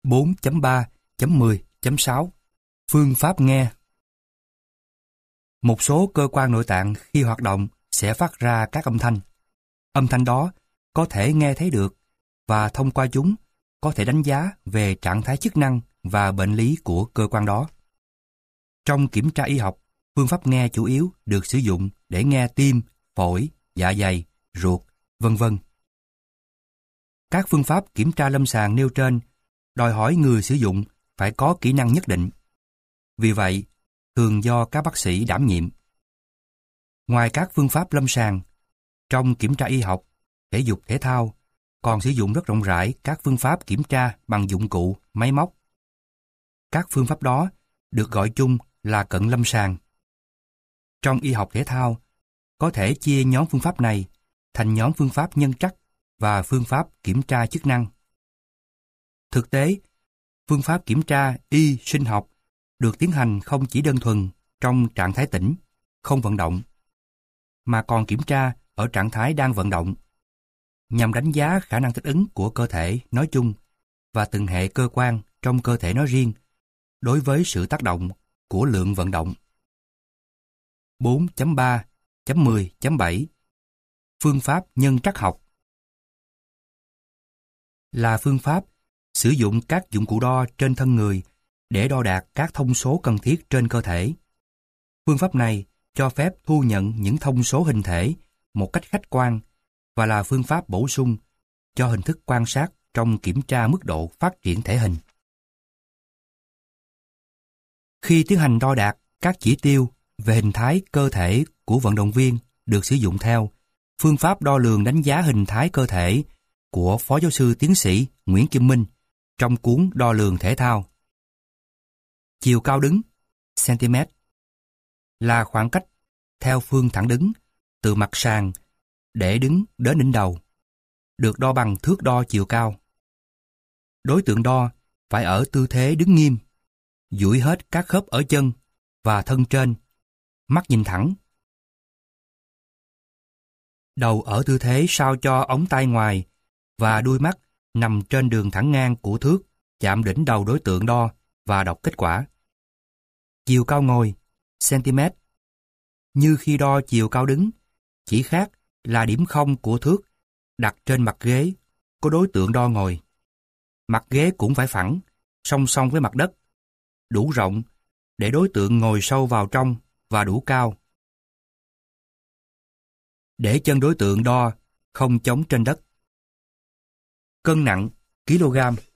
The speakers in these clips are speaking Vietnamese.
4.3.10.6 Phương pháp nghe. Một số cơ quan nội tạng khi hoạt động sẽ phát ra các âm thanh. Âm thanh đó có thể nghe thấy được và thông qua chúng có thể đánh giá về trạng thái chức năng và bệnh lý của cơ quan đó. Trong kiểm tra y học, phương pháp nghe chủ yếu được sử dụng để nghe tim, phổi, dạ dày, ruột, vân vân. Các phương pháp kiểm tra lâm sàng nêu trên đòi hỏi người sử dụng phải có kỹ năng nhất định. Vì vậy, thường do các bác sĩ đảm nhiệm. Ngoài các phương pháp lâm sàng, trong kiểm tra y học, thể dục thể thao còn sử dụng rất rộng rãi các phương pháp kiểm tra bằng dụng cụ, máy móc. Các phương pháp đó được gọi chung là cận lâm sàng. Trong y học thể thao, có thể chia nhóm phương pháp này thành nhóm phương pháp nhân trắc và phương pháp kiểm tra chức năng. Thực tế, phương pháp kiểm tra y sinh học được tiến hành không chỉ đơn thuần trong trạng thái tĩnh, không vận động, mà còn kiểm tra ở trạng thái đang vận động, nhằm đánh giá khả năng thích ứng của cơ thể nói chung và từng hệ cơ quan trong cơ thể nói riêng đối với sự tác động của lượng vận động. 4.3.10.7 Phương pháp nhân trắc học là phương pháp sử dụng các dụng cụ đo trên thân người để đo đạt các thông số cần thiết trên cơ thể. Phương pháp này cho phép thu nhận những thông số hình thể một cách khách quan và là phương pháp bổ sung cho hình thức quan sát trong kiểm tra mức độ phát triển thể hình. Khi tiến hành đo đạt các chỉ tiêu về hình thái cơ thể của vận động viên được sử dụng theo phương pháp đo lường đánh giá hình thái cơ thể của Phó Giáo sư Tiến sĩ Nguyễn Kim Minh trong cuốn Đo lường thể thao. Chiều cao đứng cm là khoảng cách theo phương thẳng đứng từ mặt sàn để đứng đến đỉnh đầu, được đo bằng thước đo chiều cao. Đối tượng đo phải ở tư thế đứng nghiêm, duỗi hết các khớp ở chân và thân trên, mắt nhìn thẳng. Đầu ở tư thế sao cho ống tay ngoài và đuôi mắt nằm trên đường thẳng ngang của thước chạm đỉnh đầu đối tượng đo và đọc kết quả. Chiều cao ngồi cm như khi đo chiều cao đứng, chỉ khác là điểm không của thước đặt trên mặt ghế có đối tượng đo ngồi. Mặt ghế cũng phải phẳng, song song với mặt đất, đủ rộng để đối tượng ngồi sâu vào trong và đủ cao, để chân đối tượng đo không chống trên đất. Cân nặng kg.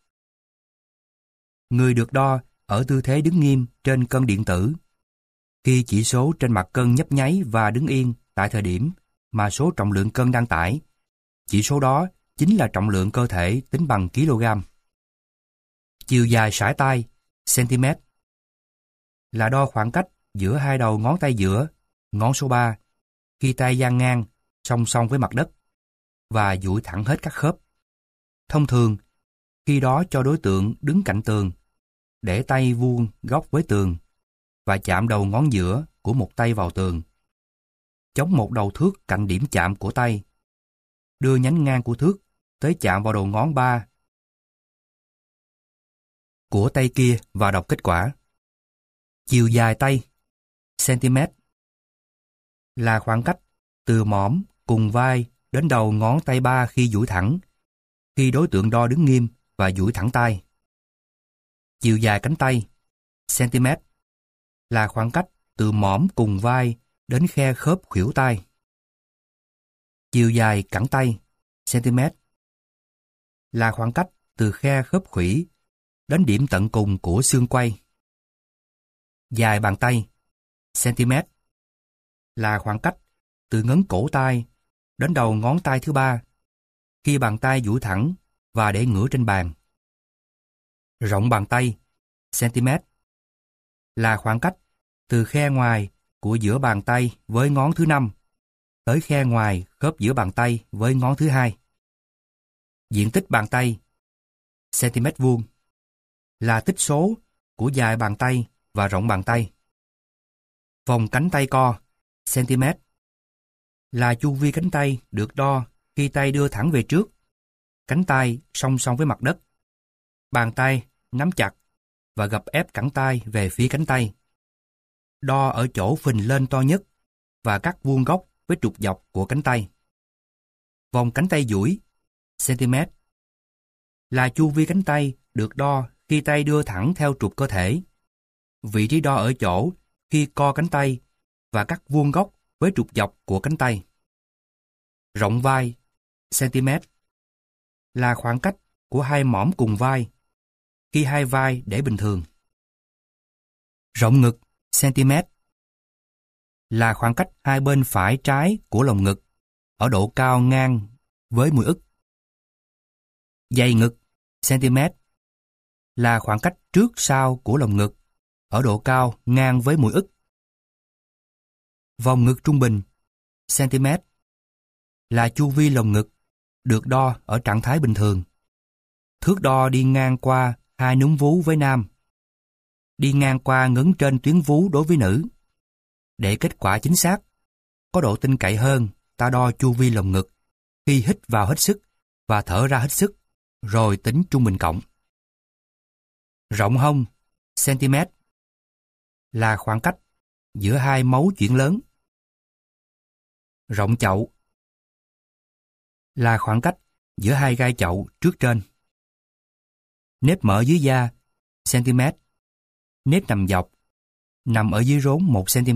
Người được đo ở tư thế đứng nghiêm trên cân điện tử. Khi chỉ số trên mặt cân nhấp nháy và đứng yên tại thời điểm mà số trọng lượng cân đang tải, chỉ số đó chính là trọng lượng cơ thể tính bằng kg. Chiều dài sải tay cm là đo khoảng cách giữa hai đầu ngón tay giữa, ngón số 3, khi tay dang ngang song song với mặt đất và duỗi thẳng hết các khớp. Thông thường, khi đó cho đối tượng đứng cạnh tường, để tay vuông góc với tường và chạm đầu ngón giữa của một tay vào tường. Chống một đầu thước cạnh điểm chạm của tay. Đưa nhánh ngang của thước tới chạm vào đầu ngón 3 của tay kia và đọc kết quả. Chiều dài tay cm là khoảng cách từ mỏm cùng vai đến đầu ngón tay 3 khi duỗi thẳng, khi đối tượng đo đứng nghiêm và duỗi thẳng tay. Chiều dài cánh tay cm là khoảng cách từ mỏm cùng vai đến khe khớp khuỷu tay. Chiều dài cẳng tay cm là khoảng cách từ khe khớp khuỷu đến điểm tận cùng của xương quai. Dài bàn tay cm là khoảng cách từ ngấn cổ tay đến đầu ngón tay thứ 3, khi bàn tay duỗi thẳng và để ngửa trên bàn. Rộng bàn tay cm là khoảng cách từ khe ngoài của giữa bàn tay với ngón thứ 5 tới khe ngoài khớp giữa bàn tay với ngón thứ 2. Diện tích bàn tay cm vuông là tích số của dài bàn tay và rộng bàn tay. Vòng cánh tay co cm là chu vi cánh tay được đo khi tay đưa thẳng về trước, cánh tay song song với mặt đất, bàn tay nắm chặt và gập ép cẳng tay về phía cánh tay. Đo ở chỗ phình lên to nhất và cắt vuông góc với trục dọc của cánh tay. Vòng cánh tay duỗi cm là chu vi cánh tay được đo khi tay đưa thẳng theo trục cơ thể. Vị trí đo ở chỗ khi co cánh tay và cắt vuông góc với trục dọc của cánh tay. Rộng vai cm là khoảng cách của hai mỏm cùng vai khi hai vai để bình thường. Rộng ngực cm là khoảng cách hai bên phải trái của lồng ngực ở độ cao ngang với mũi ức. Dày ngực cm là khoảng cách trước sau của lồng ngực ở độ cao ngang với mũi ức. Vòng ngực trung bình cm là chu vi lồng ngực được đo ở trạng thái bình thường. Thước đo đi ngang qua hai núm vú với nam, đi ngang qua ngấn trên tuyến vú đối với nữ. Để kết quả chính xác, có độ tin cậy hơn, ta đo chu vi lồng ngực khi hít vào hết sức và thở ra hết sức, rồi tính trung bình cộng. Rộng hông cm là khoảng cách giữa hai mấu chuyển lớn. Rộng chậu là khoảng cách giữa hai gai chậu trước trên. Nếp mỡ dưới da cm, nếp nằm dọc nằm ở dưới rốn 1 cm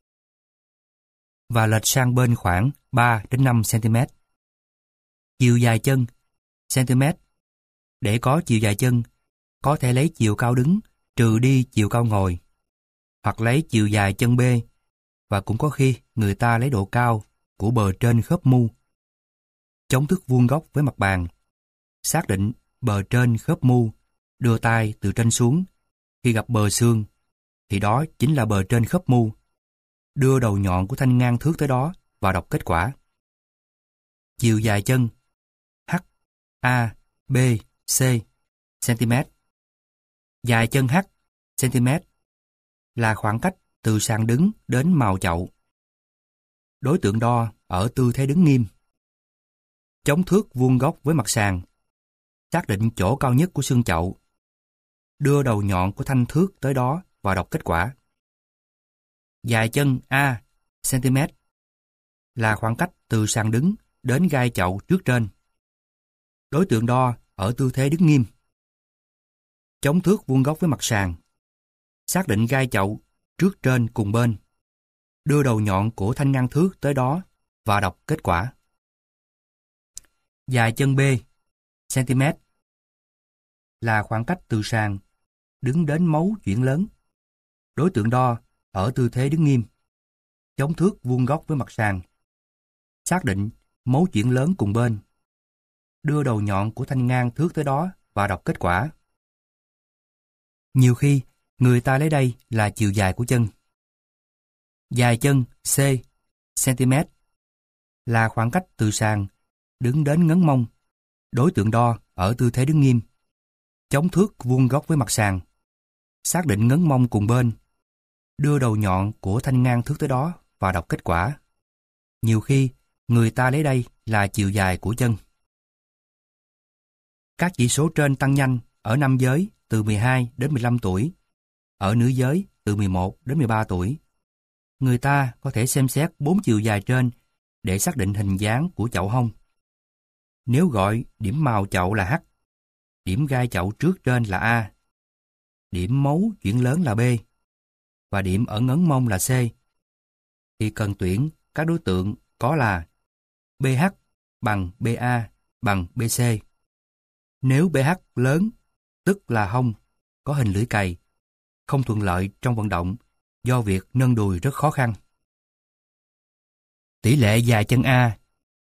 và lệch sang bên khoảng 3 đến 5 cm. Chiều dài chân cm. Để có chiều dài chân, có thể lấy chiều cao đứng trừ đi chiều cao ngồi, hoặc lấy chiều dài chân B, và cũng có khi người ta lấy độ cao của bờ trên khớp mu. Chống thước vuông góc với mặt bàn. Xác định bờ trên khớp mu, đưa tay từ trên xuống. Khi gặp bờ xương, thì đó chính là bờ trên khớp mu. Đưa đầu nhọn của thanh ngang thước tới đó và đọc kết quả. Chiều dài chân H, A, B, C cm. Dài chân H cm là khoảng cách từ sàn đứng đến mào chậu. Đối tượng đo ở tư thế đứng nghiêm. Chống thước vuông góc với mặt sàn. Xác định chỗ cao nhất của xương chậu. Đưa đầu nhọn của thanh thước tới đó và đọc kết quả. Dài chân A cm là khoảng cách từ sàn đứng đến gai chậu trước trên. Đối tượng đo ở tư thế đứng nghiêm. Chống thước vuông góc với mặt sàn. Xác định gai chậu trước trên cùng bên. Đưa đầu nhọn của thanh ngang thước tới đó và đọc kết quả. Dài chân B cm là khoảng cách từ sàn đứng đến mấu chuyển lớn. Đối tượng đo ở tư thế đứng nghiêm. Chống thước vuông góc với mặt sàn. Xác định mấu chuyển lớn cùng bên. Đưa đầu nhọn của thanh ngang thước tới đó và đọc kết quả. Nhiều khi, người ta lấy đây là chiều dài của chân. Dài chân C cm là khoảng cách từ sàn đứng đến ngấn mông. Đối tượng đo ở tư thế đứng nghiêm. Chống thước vuông góc với mặt sàn. Xác định ngấn mông cùng bên. Đưa đầu nhọn của thanh ngang thước tới đó và đọc kết quả. Nhiều khi, người ta lấy đây là chiều dài của chân. Các chỉ số trên tăng nhanh ở nam giới từ 12 đến 15 tuổi, ở nữ giới từ 11 đến 13 tuổi. Người ta có thể xem xét 4 chiều dài trên để xác định hình dáng của chậu hông. Nếu gọi điểm mào chậu là H, điểm gai chậu trước trên là A, điểm mấu chuyển lớn là B, và điểm ở ngấn mông là C, thì cần tuyển các đối tượng có là BH bằng BA bằng BC. Nếu BH lớn, tức là hông, có hình lưỡi cày, không thuận lợi trong vận động do việc nâng đùi rất khó khăn. Tỷ lệ dài chân A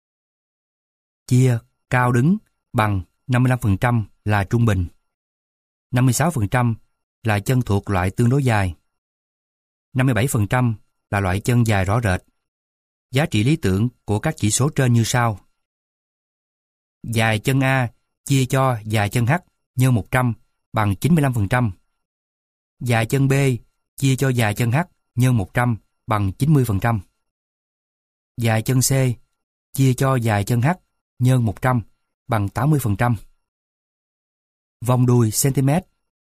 chia cao đứng bằng 55% là trung bình, 56% là chân thuộc loại tương đối dài, 57% là loại chân dài rõ rệt. Giá trị lý tưởng của các chỉ số trên như sau. Dài chân A chia cho dài chân H nhân 100 bằng 95%. Dài chân B chia cho dài chân H nhân 100 bằng 90%. Dài chân C chia cho dài chân H nhân 100 bằng 80%. Vòng đùi cm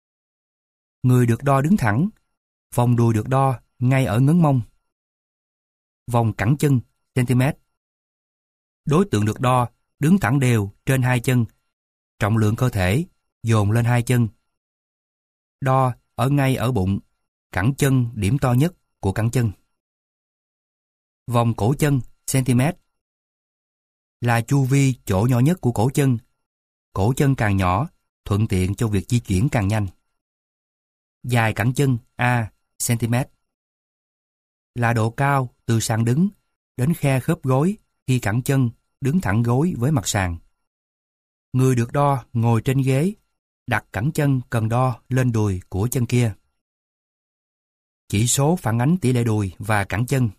Người được đo đứng thẳng, vòng đùi được đo ngay ở ngấn mông. Vòng cẳng chân, cm. Đối tượng được đo đứng thẳng đều trên hai chân, trọng lượng cơ thể dồn lên hai chân. Đo ở ngay ở bụng, cẳng chân điểm to nhất của cẳng chân. Vòng cổ chân, cm. Là chu vi chỗ nhỏ nhất của cổ chân càng nhỏ, thuận tiện cho việc di chuyển càng nhanh. Dài cẳng chân, A, cm. Là độ cao từ sàn đứng đến khe khớp gối khi cẳng chân đứng thẳng gối với mặt sàn. Người được đo ngồi trên ghế, đặt cẳng chân cần đo lên đùi của chân kia. Chỉ số phản ánh tỷ lệ đùi và cẳng chân.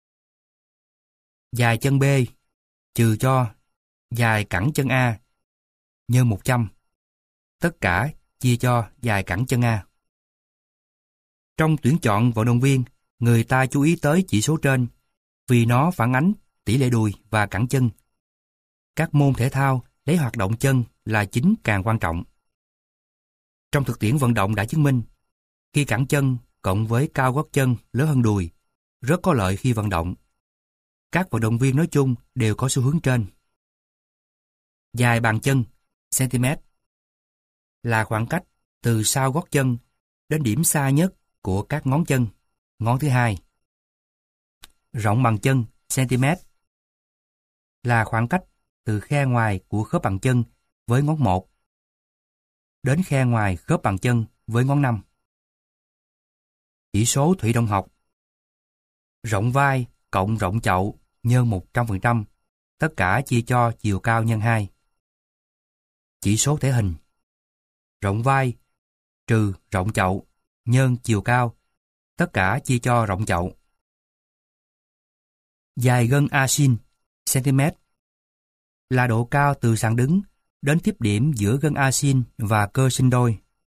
Dài chân B trừ cho dài cẳng chân A nhân 100. Tất cả chia cho dài cẳng chân A. Trong tuyển chọn vận động viên, người ta chú ý tới chỉ số trên vì nó phản ánh tỷ lệ đùi và cẳng chân. Các môn thể thao lấy hoạt động chân là chính càng quan trọng. Trong thực tiễn vận động đã chứng minh, khi cẳng chân cộng với cao gót chân lớn hơn đùi, rất có lợi khi vận động. Các vận động viên nói chung đều có xu hướng trên. Dài bàn chân, cm. Là khoảng cách từ sau gót chân đến điểm xa nhất của các ngón chân, ngón thứ hai. Rộng bàn chân, cm. Là khoảng cách từ khe ngoài của khớp bàn chân với ngón 1 đến khe ngoài khớp bàn chân với ngón 5. Chỉ số thủy động học. Rộng vai cộng rộng chậu nhân 100%, tất cả chia cho chiều cao nhân 2. Chỉ số thể hình. Rộng vai trừ rộng chậu nhân chiều cao, tất cả chia cho rộng chậu. Dài gân A-sin, cm. Là độ cao từ sàn đứng đến tiếp điểm giữa gân A-sin và cơ sinh đôi.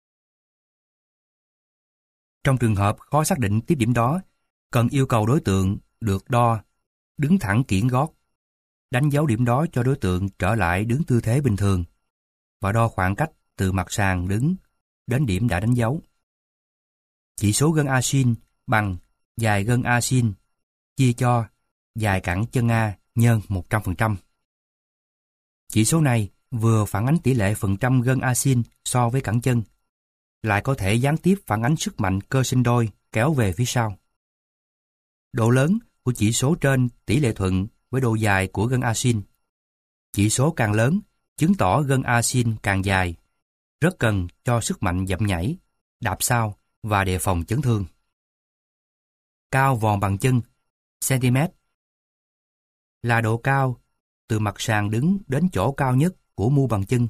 Trong trường hợp khó xác định tiếp điểm đó, cần yêu cầu đối tượng được đo đứng thẳng kiễng gót, đánh dấu điểm đó cho đối tượng trở lại đứng tư thế bình thường và đo khoảng cách từ mặt sàn đứng đến điểm đã đánh dấu. Chỉ số gân A-sin bằng dài gân A-sin chia cho dài cẳng chân A nhân 100%. Chỉ số này vừa phản ánh tỷ lệ phần trăm gân A-sin so với cẳng chân, lại có thể gián tiếp phản ánh sức mạnh cơ sinh đôi kéo về phía sau. Độ lớn của chỉ số trên tỷ lệ thuận với độ dài của gân A-sin. Chỉ số càng lớn, chứng tỏ gân A-sin càng dài, rất cần cho sức mạnh dậm nhảy, đạp sao và đề phòng chấn thương. Cao vòn bàn chân, cm. Là độ cao từ mặt sàn đứng đến chỗ cao nhất của mu bàn chân.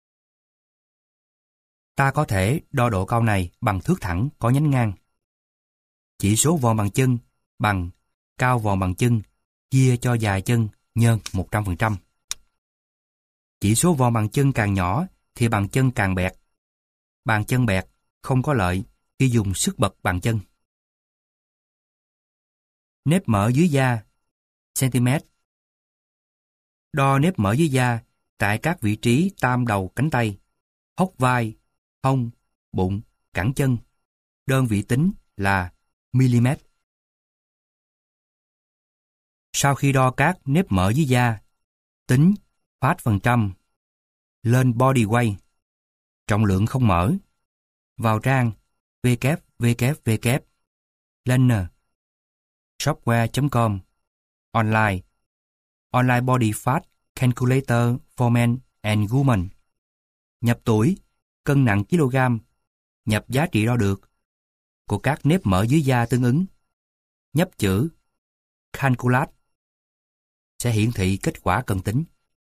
Ta có thể đo độ cao này bằng thước thẳng có nhánh ngang. Chỉ số vòn bàn chân bằng cao vòn bàn chân chia cho dài chân nhân 100%. Chỉ số vòn bàn chân càng nhỏ thì bàn chân càng bẹt. Bàn chân bẹt không có lợi khi dùng sức bật bàn chân. Nếp mỡ dưới da, cm. Đo nếp mỡ dưới da tại các vị trí tam đầu cánh tay, hốc vai, hông, bụng, cẳng chân. Đơn vị tính là mm. Sau khi đo các nếp mỡ dưới da, tính fat phần trăm, lên body weight, trọng lượng không mỡ, vào trang www, lên software.com, online body fat calculator for men and women, nhập tuổi, cân nặng kg, nhập giá trị đo được của các nếp mỡ dưới da tương ứng, nhấp chữ calculate sẽ hiển thị kết quả cần tính.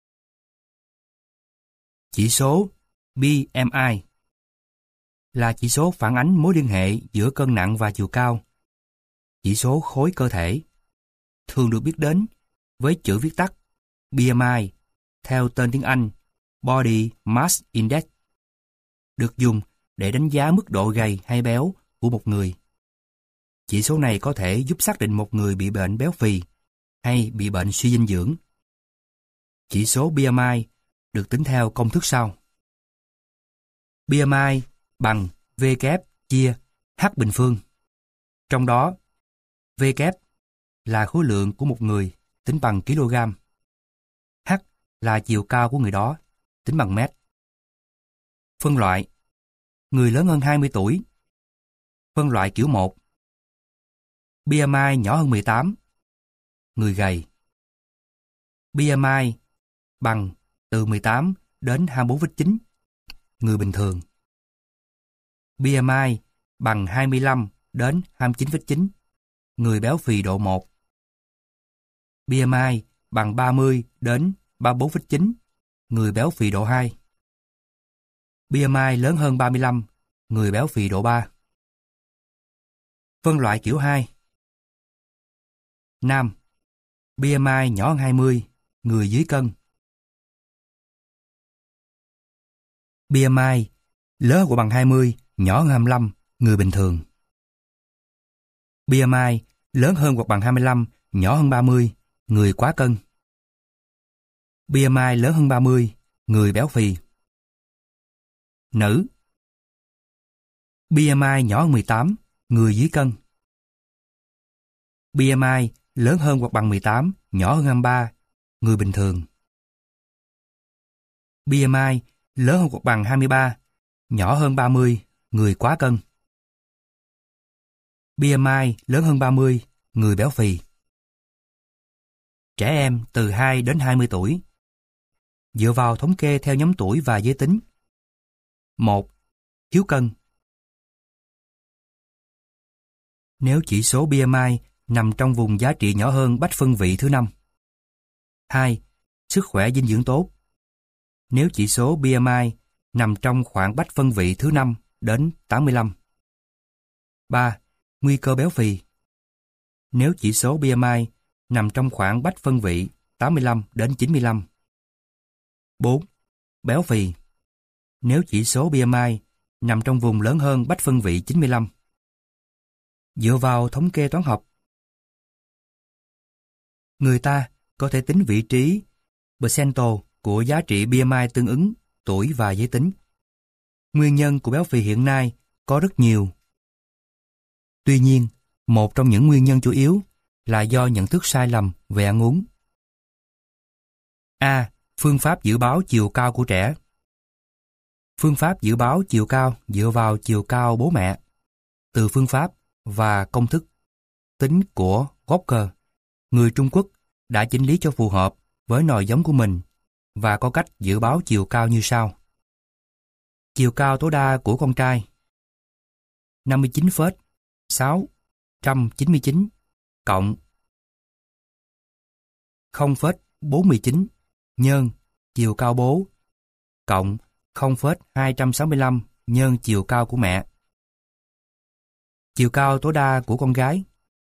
Chỉ số BMI là chỉ số phản ánh mối liên hệ giữa cân nặng và chiều cao. Chỉ số khối cơ thể thường được biết đến với chữ viết tắt BMI theo tên tiếng Anh Body Mass Index, được dùng để đánh giá mức độ gầy hay béo của một người. Chỉ số này có thể giúp xác định một người bị bệnh béo phì hay bị bệnh suy dinh dưỡng. Chỉ số BMI được tính theo công thức sau. BMI bằng W chia H bình phương. Trong đó, V kép là khối lượng của một người tính bằng kg. H là chiều cao của người đó tính bằng mét. Phân loại: người lớn hơn 20 tuổi. Phân loại kiểu 1. BMI nhỏ hơn 18. Người gầy. BMI bằng từ 18 đến 24,9. Người bình thường. BMI bằng 25 đến 29,9. Người béo phì độ 1. BMI bằng 30 đến 34,9. Người béo phì độ 2. BMI lớn hơn 35. Người béo phì độ 3. Phân loại kiểu 2. Nam. BMI nhỏ hơn 20. Người dưới cân. BMI lớn hoặc bằng 20, nhỏ hơn 25, người bình thường. BMI lớn hơn hoặc bằng 25, nhỏ hơn 30, người quá cân. BMI lớn hơn 30, người béo phì. Nữ. BMI nhỏ hơn 18, người dưới cân. BMI lớn hơn hoặc bằng 18, nhỏ hơn 23, người bình thường. BMI lớn hơn hoặc bằng 23, nhỏ hơn 30, người quá cân. BMI lớn hơn 30, người béo phì. Trẻ em từ 2 đến 20 tuổi. Dựa vào thống kê theo nhóm tuổi và giới tính. 1. Thiếu cân. Nếu chỉ số BMI nằm trong vùng giá trị nhỏ hơn bách phân vị thứ 5. 2. Sức khỏe dinh dưỡng tốt. Nếu chỉ số BMI nằm trong khoảng bách phân vị thứ 5 đến 85. 3. Nguy cơ béo phì. Nếu chỉ số BMI nằm trong khoảng bách phân vị 85 đến 95. 4. Béo phì. Nếu chỉ số BMI nằm trong vùng lớn hơn bách phân vị 95. Dựa vào thống kê toán học, người ta có thể tính vị trí percentile của giá trị BMI tương ứng tuổi và giới tính. Nguyên nhân của béo phì hiện nay có rất nhiều. Tuy nhiên, một trong những nguyên nhân chủ yếu là do nhận thức sai lầm về ăn uống. A. Phương pháp dự báo chiều cao của trẻ. Phương pháp dự báo chiều cao dựa vào chiều cao bố mẹ. Từ phương pháp và công thức tính của Walker, người Trung Quốc đã chỉnh lý cho phù hợp với nòi giống của mình và có cách dự báo chiều cao như sau. Chiều cao tối đa của con trai 59,699 cộng 0,49 nhân chiều cao bố cộng 0,265 nhân chiều cao của mẹ. Chiều cao tối đa của con gái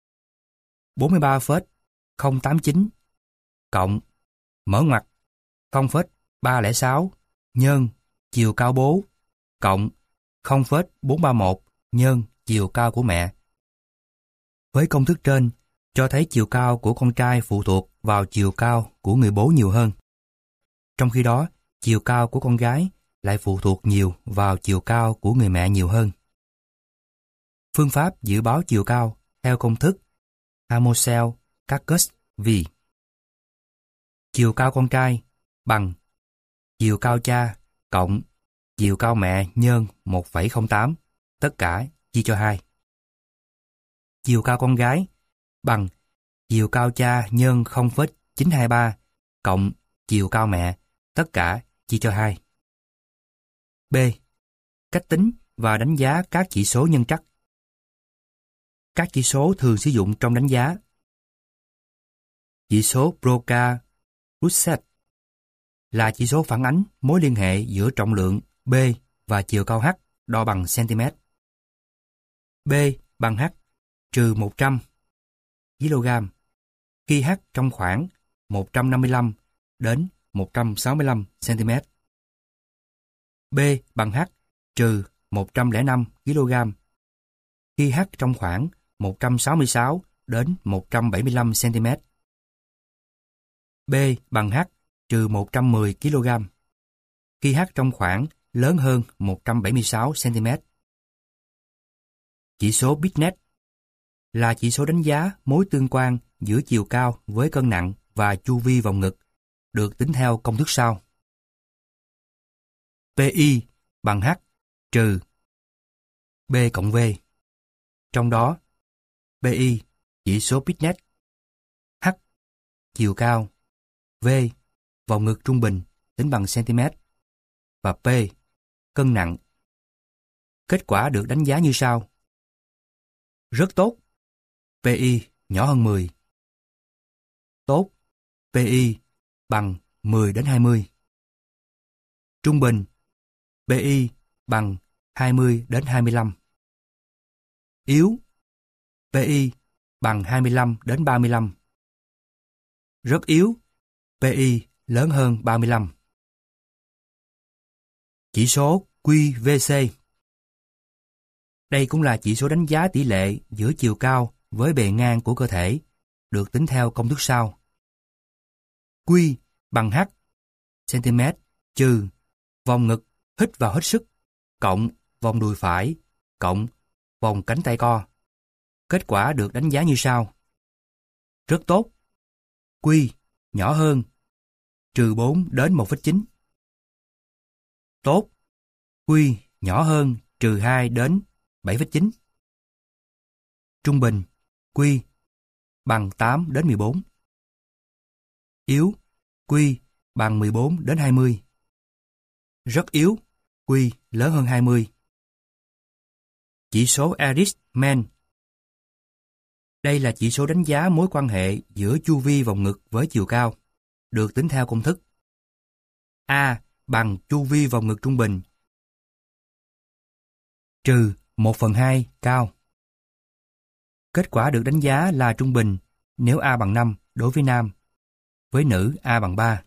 43,089 cộng mở ngoặc 0,306 nhân chiều cao bố cộng 0,431 nhân chiều cao của mẹ. Với công thức trên, cho thấy chiều cao của con trai phụ thuộc vào chiều cao của người bố nhiều hơn. Trong khi đó, chiều cao của con gái lại phụ thuộc nhiều vào chiều cao của người mẹ nhiều hơn. Phương pháp dự báo chiều cao theo công thức Hamosel-Kakkus V. Chiều cao con trai bằng chiều cao cha cộng chiều cao mẹ nhân 1,08, tất cả chia cho 2. Chiều cao con gái bằng chiều cao cha nhân 0,923 cộng chiều cao mẹ, tất cả chia cho 2. B. Cách tính và đánh giá các chỉ số nhân trắc. Các chỉ số thường sử dụng trong đánh giá. Chỉ số Broca-Russet là chỉ số phản ánh mối liên hệ giữa trọng lượng B và chiều cao H đo bằng cm. B bằng H trừ 100 kg khi H trong khoảng 155 đến 165 cm. B bằng H trừ 105 kg khi H trong khoảng 166 đến 175 cm. B bằng H trừ 110 kg khi H trong khoảng lớn hơn 176 cm. Chỉ số Binet là chỉ số đánh giá mối tương quan giữa chiều cao với cân nặng và chu vi vòng ngực, được tính theo công thức sau. PI bằng H trừ B cộng V. Trong đó, PI chỉ số Binet, H chiều cao, V vòng ngực trung bình tính bằng cm và P cân nặng. Kết quả được đánh giá như sau. Rất tốt, PI nhỏ hơn 10. Tốt, PI bằng 10 đến 20. Trung bình, PI bằng 20 đến 25. Yếu, PI bằng 25 đến 35. Rất yếu, PI lớn hơn 35. Chỉ số QVC. Đây cũng là chỉ số đánh giá tỷ lệ giữa chiều cao với bề ngang của cơ thể, được tính theo công thức sau. Q bằng H cm trừ vòng ngực hít vào hết sức cộng vòng đùi phải cộng vòng cánh tay co. Kết quả được đánh giá như sau. Rất tốt, Q nhỏ hơn trừ 4 đến 1,9. Tốt, Q nhỏ hơn trừ 2 đến 7,9. Trung bình, Q bằng 8 đến 14. Yếu, Q bằng 14 đến 20. Rất yếu, Q lớn hơn 20. Chỉ số Ehrlich-Man. Đây là chỉ số đánh giá mối quan hệ giữa chu vi vòng ngực với chiều cao, được tính theo công thức A bằng chu vi vòng ngực trung bình trừ 1/2 cao. Kết quả được đánh giá là trung bình nếu A bằng 5 đối với nam, với nữ A bằng 3.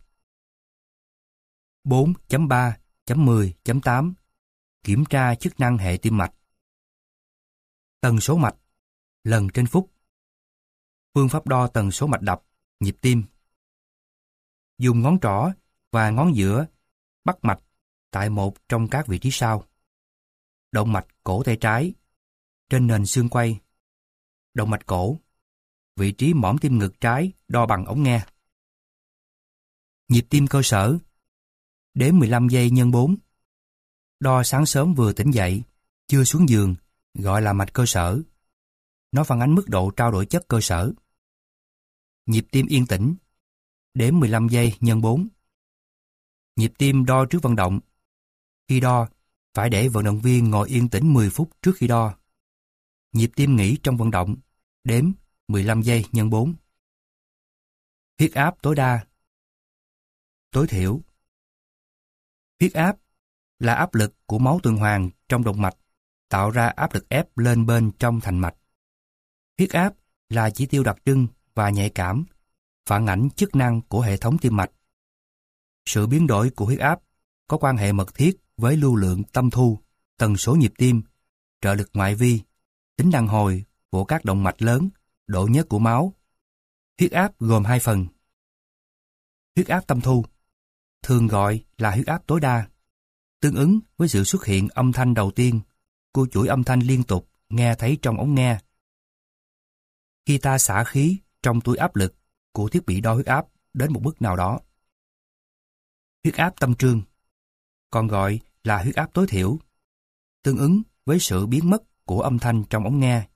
4.3.10.8 Kiểm tra chức năng hệ tim mạch. Tần số mạch, lần trên phút. Phương pháp đo tần số mạch đập, nhịp tim. Dùng ngón trỏ và ngón giữa bắt mạch tại một trong các vị trí sau. Động mạch cổ tay trái, trên nền xương quai. Động mạch cổ, vị trí mỏm tim ngực trái đo bằng ống nghe. Nhịp tim cơ sở, đếm 15 giây nhân 4. Đo sáng sớm vừa tỉnh dậy, chưa xuống giường, gọi là mạch cơ sở. Nó phản ánh mức độ trao đổi chất cơ sở. Nhịp tim yên tĩnh, đếm 15 giây nhân 4. Nhịp tim đo trước vận động. Khi đo, phải để vận động viên ngồi yên tĩnh 10 phút trước khi đo. Nhịp tim nghỉ trong vận động, đếm 15 giây nhân 4. Huyết áp tối đa, tối thiểu. Huyết áp là áp lực của máu tuần hoàn trong động mạch, tạo ra áp lực ép lên bên trong thành mạch. Huyết áp là chỉ tiêu đặc trưng và nhạy cảm, phản ảnh chức năng của hệ thống tim mạch. Sự biến đổi của huyết áp có quan hệ mật thiết với lưu lượng tâm thu, tần số nhịp tim, trợ lực ngoại vi, tính đàn hồi của các động mạch lớn, độ nhớt của máu. Huyết áp gồm 2 phần. Huyết áp tâm thu, thường gọi là huyết áp tối đa, tương ứng với sự xuất hiện âm thanh đầu tiên của chuỗi âm thanh liên tục nghe thấy trong ống nghe. Khi ta xả khí trong túi áp lực của thiết bị đo huyết áp đến một mức nào đó. Huyết áp tâm trương, còn gọi là huyết áp tối thiểu, tương ứng với sự biến mất của âm thanh trong ống nghe.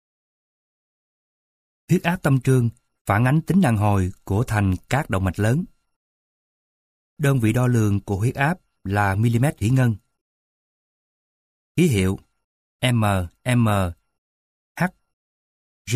Huyết áp tâm trương phản ánh tính đàn hồi của thành các động mạch lớn. Đơn vị đo lường của huyết áp là mm thủy ngân. Ký hiệu mm, h, g.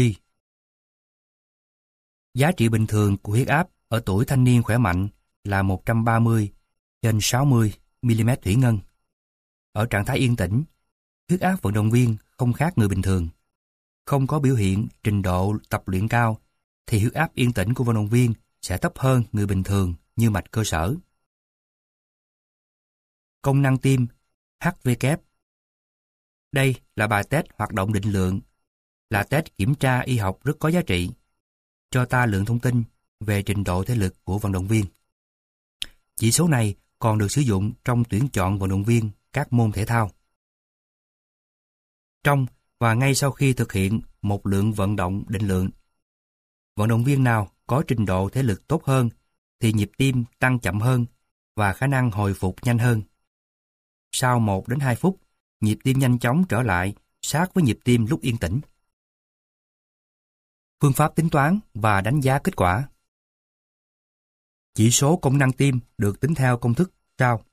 Giá trị bình thường của huyết áp ở tuổi thanh niên khỏe mạnh là 130/60 mm thủy ngân. Ở trạng thái yên tĩnh, huyết áp vận động viên không khác người bình thường. Không có biểu hiện trình độ tập luyện cao, thì huyết áp yên tĩnh của vận động viên sẽ thấp hơn người bình thường như mạch cơ sở. Công năng tim HV-kép. Đây là bài test hoạt động định lượng, là test kiểm tra y học rất có giá trị, cho ta lượng thông tin về trình độ thể lực của vận động viên. Chỉ số này còn được sử dụng trong tuyển chọn vận động viên các môn thể thao. Trong và ngay sau khi thực hiện một lượng vận động định lượng. Vận động viên nào có trình độ thể lực tốt hơn thì nhịp tim tăng chậm hơn và khả năng hồi phục nhanh hơn. Sau 1 đến 2 phút, nhịp tim nhanh chóng trở lại sát với nhịp tim lúc yên tĩnh. Phương pháp tính toán và đánh giá kết quả. Chỉ số công năng tim được tính theo công thức sau.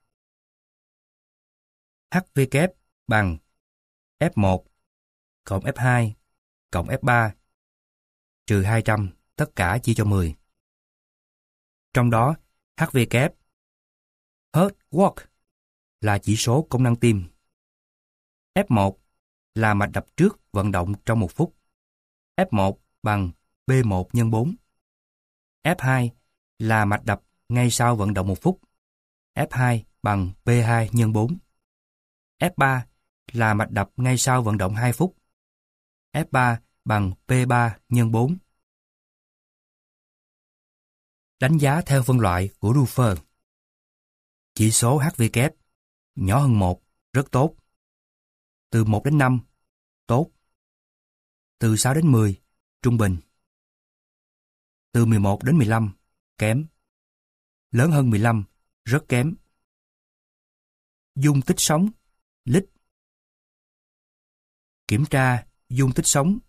HV kép bằng F1 cộng F2 cộng F3 trừ 200 tất cả chia cho 10. Trong đó, HV kép Heart Walk là chỉ số công năng tim. F1 là mạch đập trước vận động trong 1 phút. F1 bằng P1 nhân 4. F2 là mạch đập ngay sau vận động 1 phút. F2 bằng P2 nhân 4. F3 là mạch đập ngay sau vận động 2 phút. F3 bằng P3 nhân 4. Đánh giá theo phân loại của Rufer. Chỉ số HV kép nhỏ hơn 1, rất tốt. Từ 1 đến 5, tốt. Từ 6 đến 10, trung bình. Từ 11 đến 15, kém. Lớn hơn 15, rất kém. Dung tích sống, lít. Kiểm tra dung tích sống.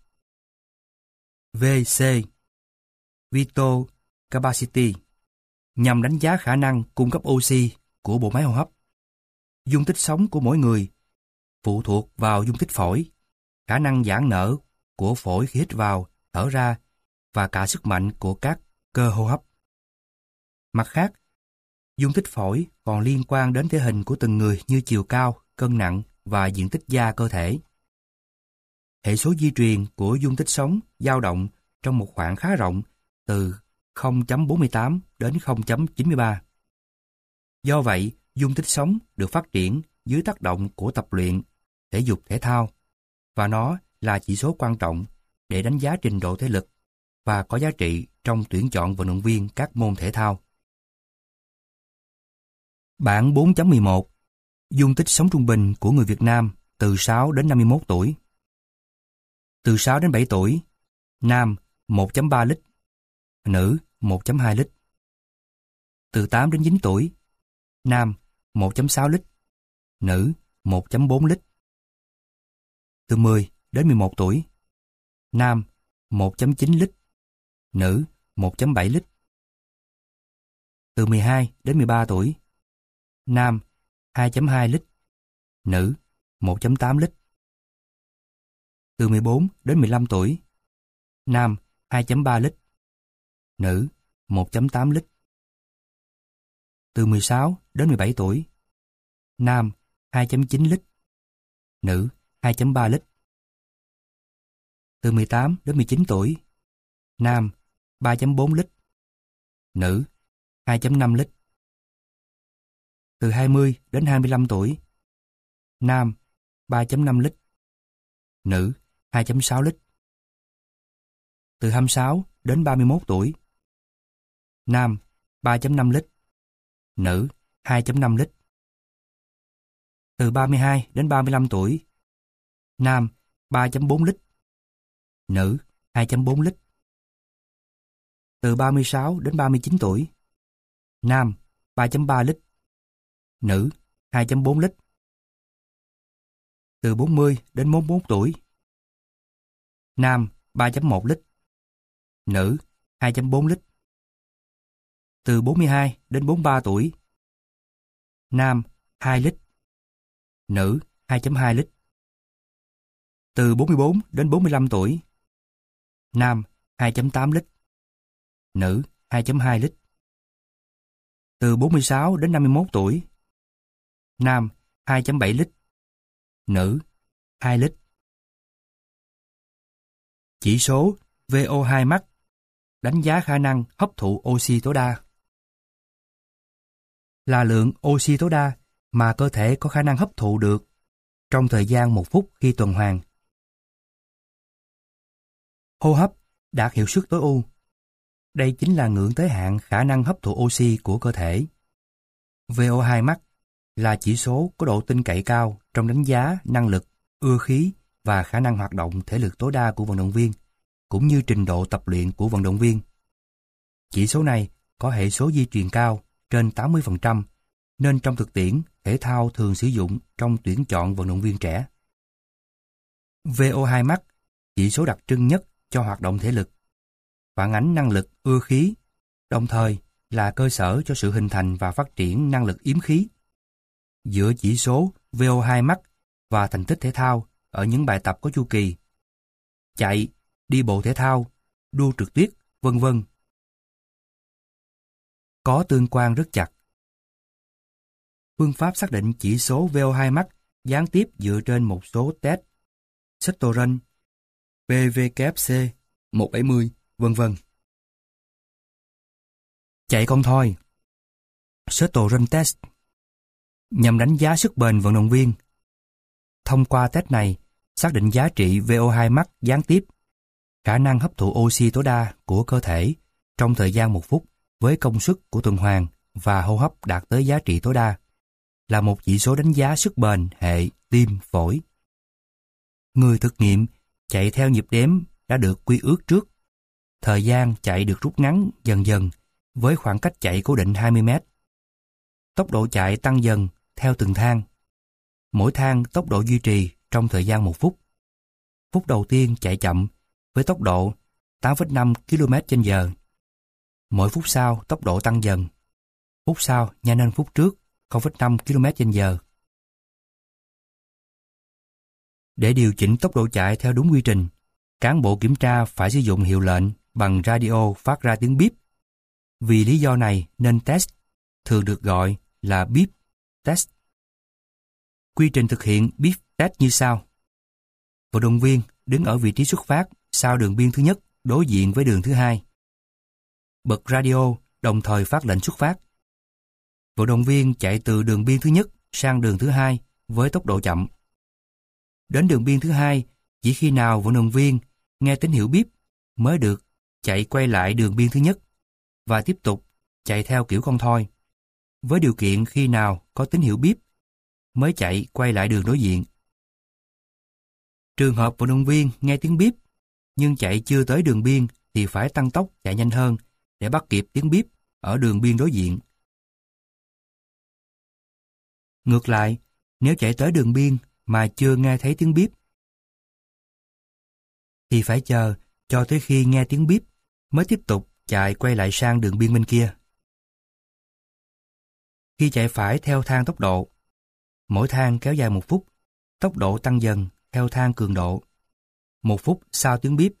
VC, Vital Capacity, nhằm đánh giá khả năng cung cấp oxy của bộ máy hô hấp. Dung tích sống của mỗi người phụ thuộc vào dung tích phổi, khả năng giãn nở của phổi khi hít vào, thở ra và cả sức mạnh của các cơ hô hấp. Mặt khác, dung tích phổi còn liên quan đến thể hình của từng người như chiều cao, cân nặng và diện tích da cơ thể. Hệ số di truyền của dung tích sống dao động trong một khoảng khá rộng từ 0.48 đến 0.93. Do vậy, dung tích sống được phát triển dưới tác động của tập luyện, thể dục thể thao, và nó là chỉ số quan trọng để đánh giá trình độ thể lực và có giá trị trong tuyển chọn vận động viên các môn thể thao. Bảng 4.11. Dung tích sống trung bình của người Việt Nam từ 6 đến 51 tuổi. Từ 6 đến 7 tuổi, nam 1.3 lít, nữ 1.2 lít. Từ 8 đến 9 tuổi, nam 1.6 lít, nữ 1.4 lít. Từ 10 đến 11 tuổi, nam 1.9 lít, nữ 1.7 lít. Từ 12 đến 13 tuổi, nam 2.2 lít, nữ 1.8 lít. Từ 14 đến 15 tuổi, nam 2.3 lít, nữ 1.8 lít. Từ 16 đến 17 tuổi, nam 2.9 lít, nữ 2.3 lít. Từ 18 đến 19 tuổi, nam 3.4 lít, nữ 2.5 lít. Từ 20 đến 25 tuổi, nam 3.5 lít, nữ 2.6 lít. Từ 26 đến 31 tuổi, nam 3.5 lít, nữ 2.5 lít. Từ 32 đến 35 tuổi, nam 3.4 lít, nữ 2.4 lít. Từ 36 đến 39 tuổi, nam 3.3 lít, nữ 2.4 lít. Từ 40 đến 41 tuổi, nam 3.1 lít, nữ 2.4 lít. Từ 42 đến 43 tuổi, nam 2 lít, nữ 2.2 lít. Từ 44 đến 45 tuổi, nam 2.8 lít, nữ 2.2 lít. Từ 46 đến 51 tuổi, nam 2.7 lít, nữ 2 lít. Chỉ số VO2 max đánh giá khả năng hấp thụ oxy tối đa. Là lượng oxy tối đa mà cơ thể có khả năng hấp thụ được trong thời gian 1 phút khi tuần hoàn. Hô hấp đạt hiệu suất tối ưu. Đây chính là ngưỡng tới hạn khả năng hấp thụ oxy của cơ thể. VO2 max là chỉ số có độ tin cậy cao trong đánh giá năng lực ưa khí và khả năng hoạt động thể lực tối đa của vận động viên, cũng như trình độ tập luyện của vận động viên. Chỉ số này có hệ số di truyền cao, trên 80%, nên trong thực tiễn, thể thao thường sử dụng trong tuyển chọn vận động viên trẻ. VO2 max, chỉ số đặc trưng nhất cho hoạt động thể lực, phản ánh năng lực ưa khí, đồng thời là cơ sở cho sự hình thành và phát triển năng lực yếm khí. Giữa chỉ số VO2 max và thành tích thể thao ở những bài tập có chu kỳ, chạy, đi bộ thể thao, đua trượt tuyết, vân vân, có tương quan rất chặt. Phương pháp xác định chỉ số VO2 max gián tiếp dựa trên một số test Setoran, PVKFC, 170, vân vân. Chạy con thoi, Setoran test, nhằm đánh giá sức bền vận động viên. Thông qua test này, xác định giá trị VO2 max gián tiếp, khả năng hấp thụ oxy tối đa của cơ thể trong thời gian 1 phút với công suất của tuần hoàn và hô hấp đạt tới giá trị tối đa, là một chỉ số đánh giá sức bền hệ tim phổi. Người thực nghiệm chạy theo nhịp đếm đã được quy ước trước. Thời gian chạy được rút ngắn dần dần với khoảng cách chạy cố định 20 mét. Tốc độ chạy tăng dần theo từng thang. Mỗi thang tốc độ duy trì trong thời gian 1 phút. Phút đầu tiên chạy chậm với tốc độ 8,5 km/h. Mỗi phút sau tốc độ tăng dần. Phút sau nhanh hơn phút trước 0,5 km/h. Để điều chỉnh tốc độ chạy theo đúng quy trình, cán bộ kiểm tra phải sử dụng hiệu lệnh bằng radio phát ra tiếng bíp. Vì lý do này nên test thường được gọi là beep test. Quy trình thực hiện beep test như sau. Vận động viên đứng ở vị trí xuất phát sau đường biên thứ nhất đối diện với đường thứ hai. Bật radio đồng thời phát lệnh xuất phát. Vận động viên chạy từ đường biên thứ nhất sang đường thứ hai với tốc độ chậm. Đến đường biên thứ hai, chỉ khi nào vận động viên nghe tín hiệu bíp mới được chạy quay lại đường biên thứ nhất và tiếp tục chạy theo kiểu con thoi, với điều kiện khi nào có tín hiệu bíp mới chạy quay lại đường đối diện. Trường hợp vận động viên nghe tiếng bíp nhưng chạy chưa tới đường biên thì phải tăng tốc chạy nhanh hơn để bắt kịp tiếng bíp ở đường biên đối diện. Ngược lại, nếu chạy tới đường biên mà chưa nghe thấy tiếng bíp thì phải chờ cho tới khi nghe tiếng bíp mới tiếp tục chạy quay lại sang đường biên bên kia. Khi chạy phải theo thang tốc độ, mỗi thang kéo dài 1 phút, tốc độ tăng dần theo thang cường độ. 1 phút sau tiếng bíp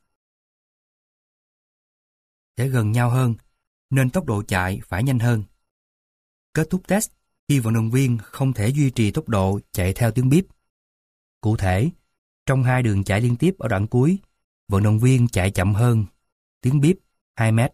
sẽ gần nhau hơn, nên tốc độ chạy phải nhanh hơn. Kết thúc test khi vận động viên không thể duy trì tốc độ chạy theo tiếng bíp. Cụ thể, trong 2 đường chạy liên tiếp ở đoạn cuối, vận động viên chạy chậm hơn tiếng bíp 2 mét.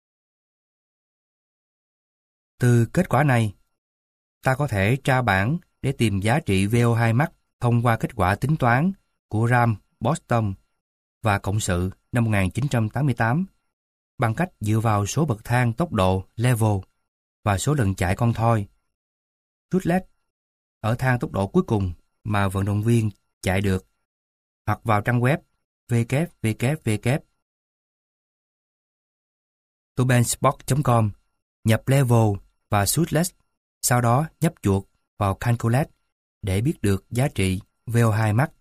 Từ kết quả này, ta có thể tra bảng để tìm giá trị VO2 max thông qua kết quả tính toán của Ram Boston và Cộng sự năm 1988 bằng cách dựa vào số bậc thang tốc độ level và số lần chạy con thoi Rutledge ở thang tốc độ cuối cùng mà vận động viên chạy được, hoặc vào trang web www.tobensport.com, nhập level và Rutledge, sau đó nhấp chuột vào Calculate để biết được giá trị VO2 max.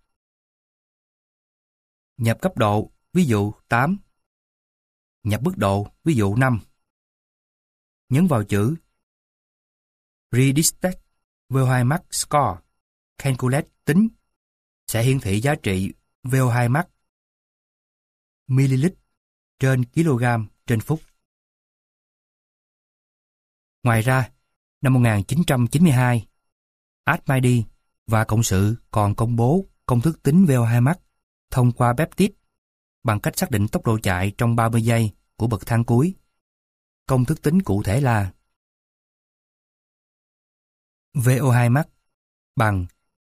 Nhập cấp độ, ví dụ 8. Nhập mức độ, ví dụ 5. Nhấn vào chữ Predict VO2 max score, Calculate tính, sẽ hiển thị giá trị VO2 max ml trên kg trên phút. Ngoài ra, năm 1992, Archimedes và Cộng sự còn công bố công thức tính VO2 max thông qua peptide bằng cách xác định tốc độ chạy trong 30 giây của bậc thang cuối. Công thức tính cụ thể là VO2 max bằng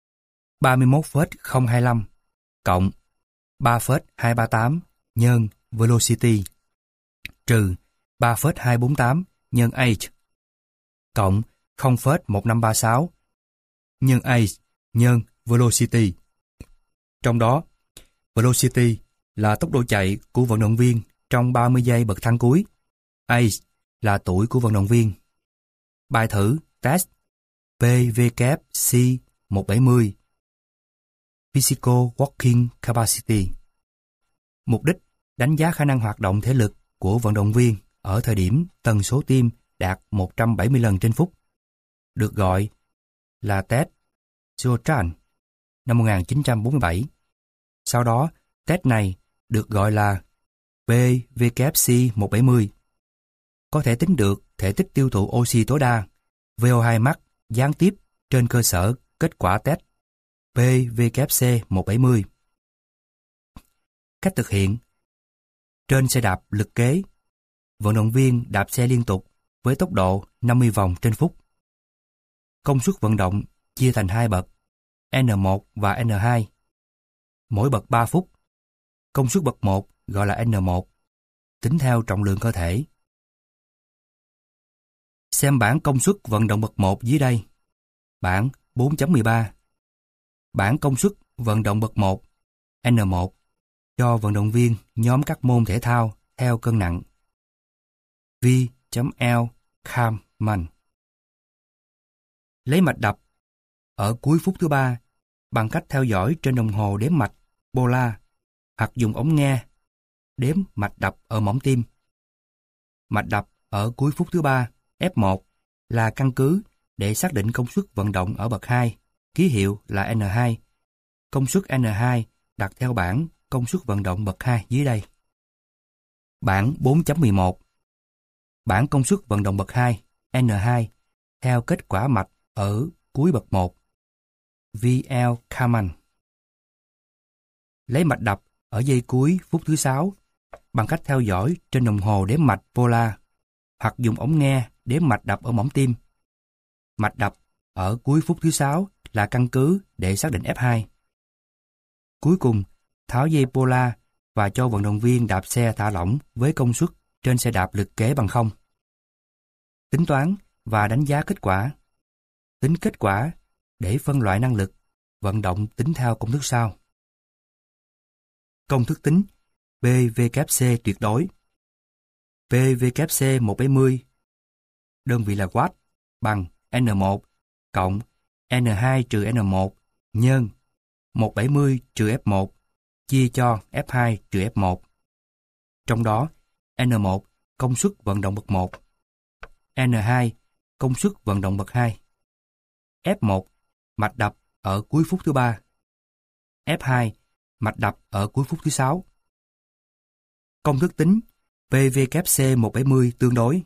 31,025 cộng 3,238 nhân velocity trừ 3,248 nhân age cộng 0,1536 nhân age nhân velocity. Trong đó, velocity là tốc độ chạy của vận động viên trong 30 giây bậc thang cuối. Age là tuổi của vận động viên. Bài thử test PVKC 170 Physical Working Capacity. Mục đích đánh giá khả năng hoạt động thể lực của vận động viên ở thời điểm tần số tim đạt 170 lần trên phút, được gọi là test Sotran năm 1947. Sau đó, test này được gọi là PVKC 170. Có thể tính được thể tích tiêu thụ oxy tối đa, VO2 max gián tiếp trên cơ sở kết quả test PVKC 170. Cách thực hiện: trên xe đạp lực kế, vận động viên đạp xe liên tục với tốc độ 50 vòng trên phút. Công suất vận động chia thành hai bậc, N1 và N2. Mỗi bậc 3 phút. Công suất bậc 1 gọi là N1, tính theo trọng lượng cơ thể. Xem bảng công suất vận động bậc 1 dưới đây. Bảng 4.13. Bảng công suất vận động bậc 1 N1 cho vận động viên nhóm các môn thể thao theo cân nặng. V.L. Kallman. Lấy mạch đập ở cuối phút thứ 3 bằng cách theo dõi trên đồng hồ đếm mạch Polar hoặc dùng ống nghe đếm mạch đập ở mỏm tim. Mạch đập ở cuối phút thứ 3 F1 là căn cứ để xác định công suất vận động ở bậc 2, ký hiệu là N2. Công suất N2 đặt theo bảng công suất vận động bậc 2 dưới đây. Bảng 4.11. Bảng công suất vận động bậc 2 N2 theo kết quả mạch ở cuối bậc 1. V.L. Kallman. Lấy mạch đập ở giây cuối phút thứ 6 bằng cách theo dõi trên đồng hồ đếm mạch Polar hoặc dùng ống nghe đếm mạch đập ở mỏm tim. Mạch đập ở cuối phút thứ 6 là căn cứ để xác định F2. Cuối cùng, tháo dây Polar và cho vận động viên đạp xe thả lỏng với công suất trên xe đạp lực kế bằng 0. Tính toán và đánh giá kết quả. Tính kết quả để phân loại năng lực vận động tính theo công thức sau. Công thức tính PVKC tuyệt đối. PVKC 170 đơn vị là watt bằng N1 cộng N2 trừ N1 nhân 170 trừ F1 chia cho F2 trừ F1. Trong đó, N1 công suất vận động bậc 1, N2 công suất vận động bậc 2, F1 mạch đập ở cuối phút thứ 3, F2 mạch đập ở cuối phút thứ 6. Công thức tính PVKC 170 tương đối.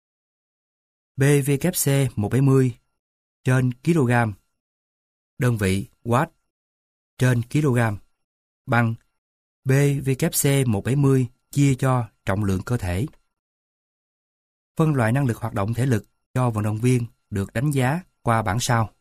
PVKC 170 trên kg, đơn vị watt trên kg bằng PVKC 170 chia cho trọng lượng cơ thể. Phân loại năng lực hoạt động thể lực cho vận động viên được đánh giá qua bảng sau.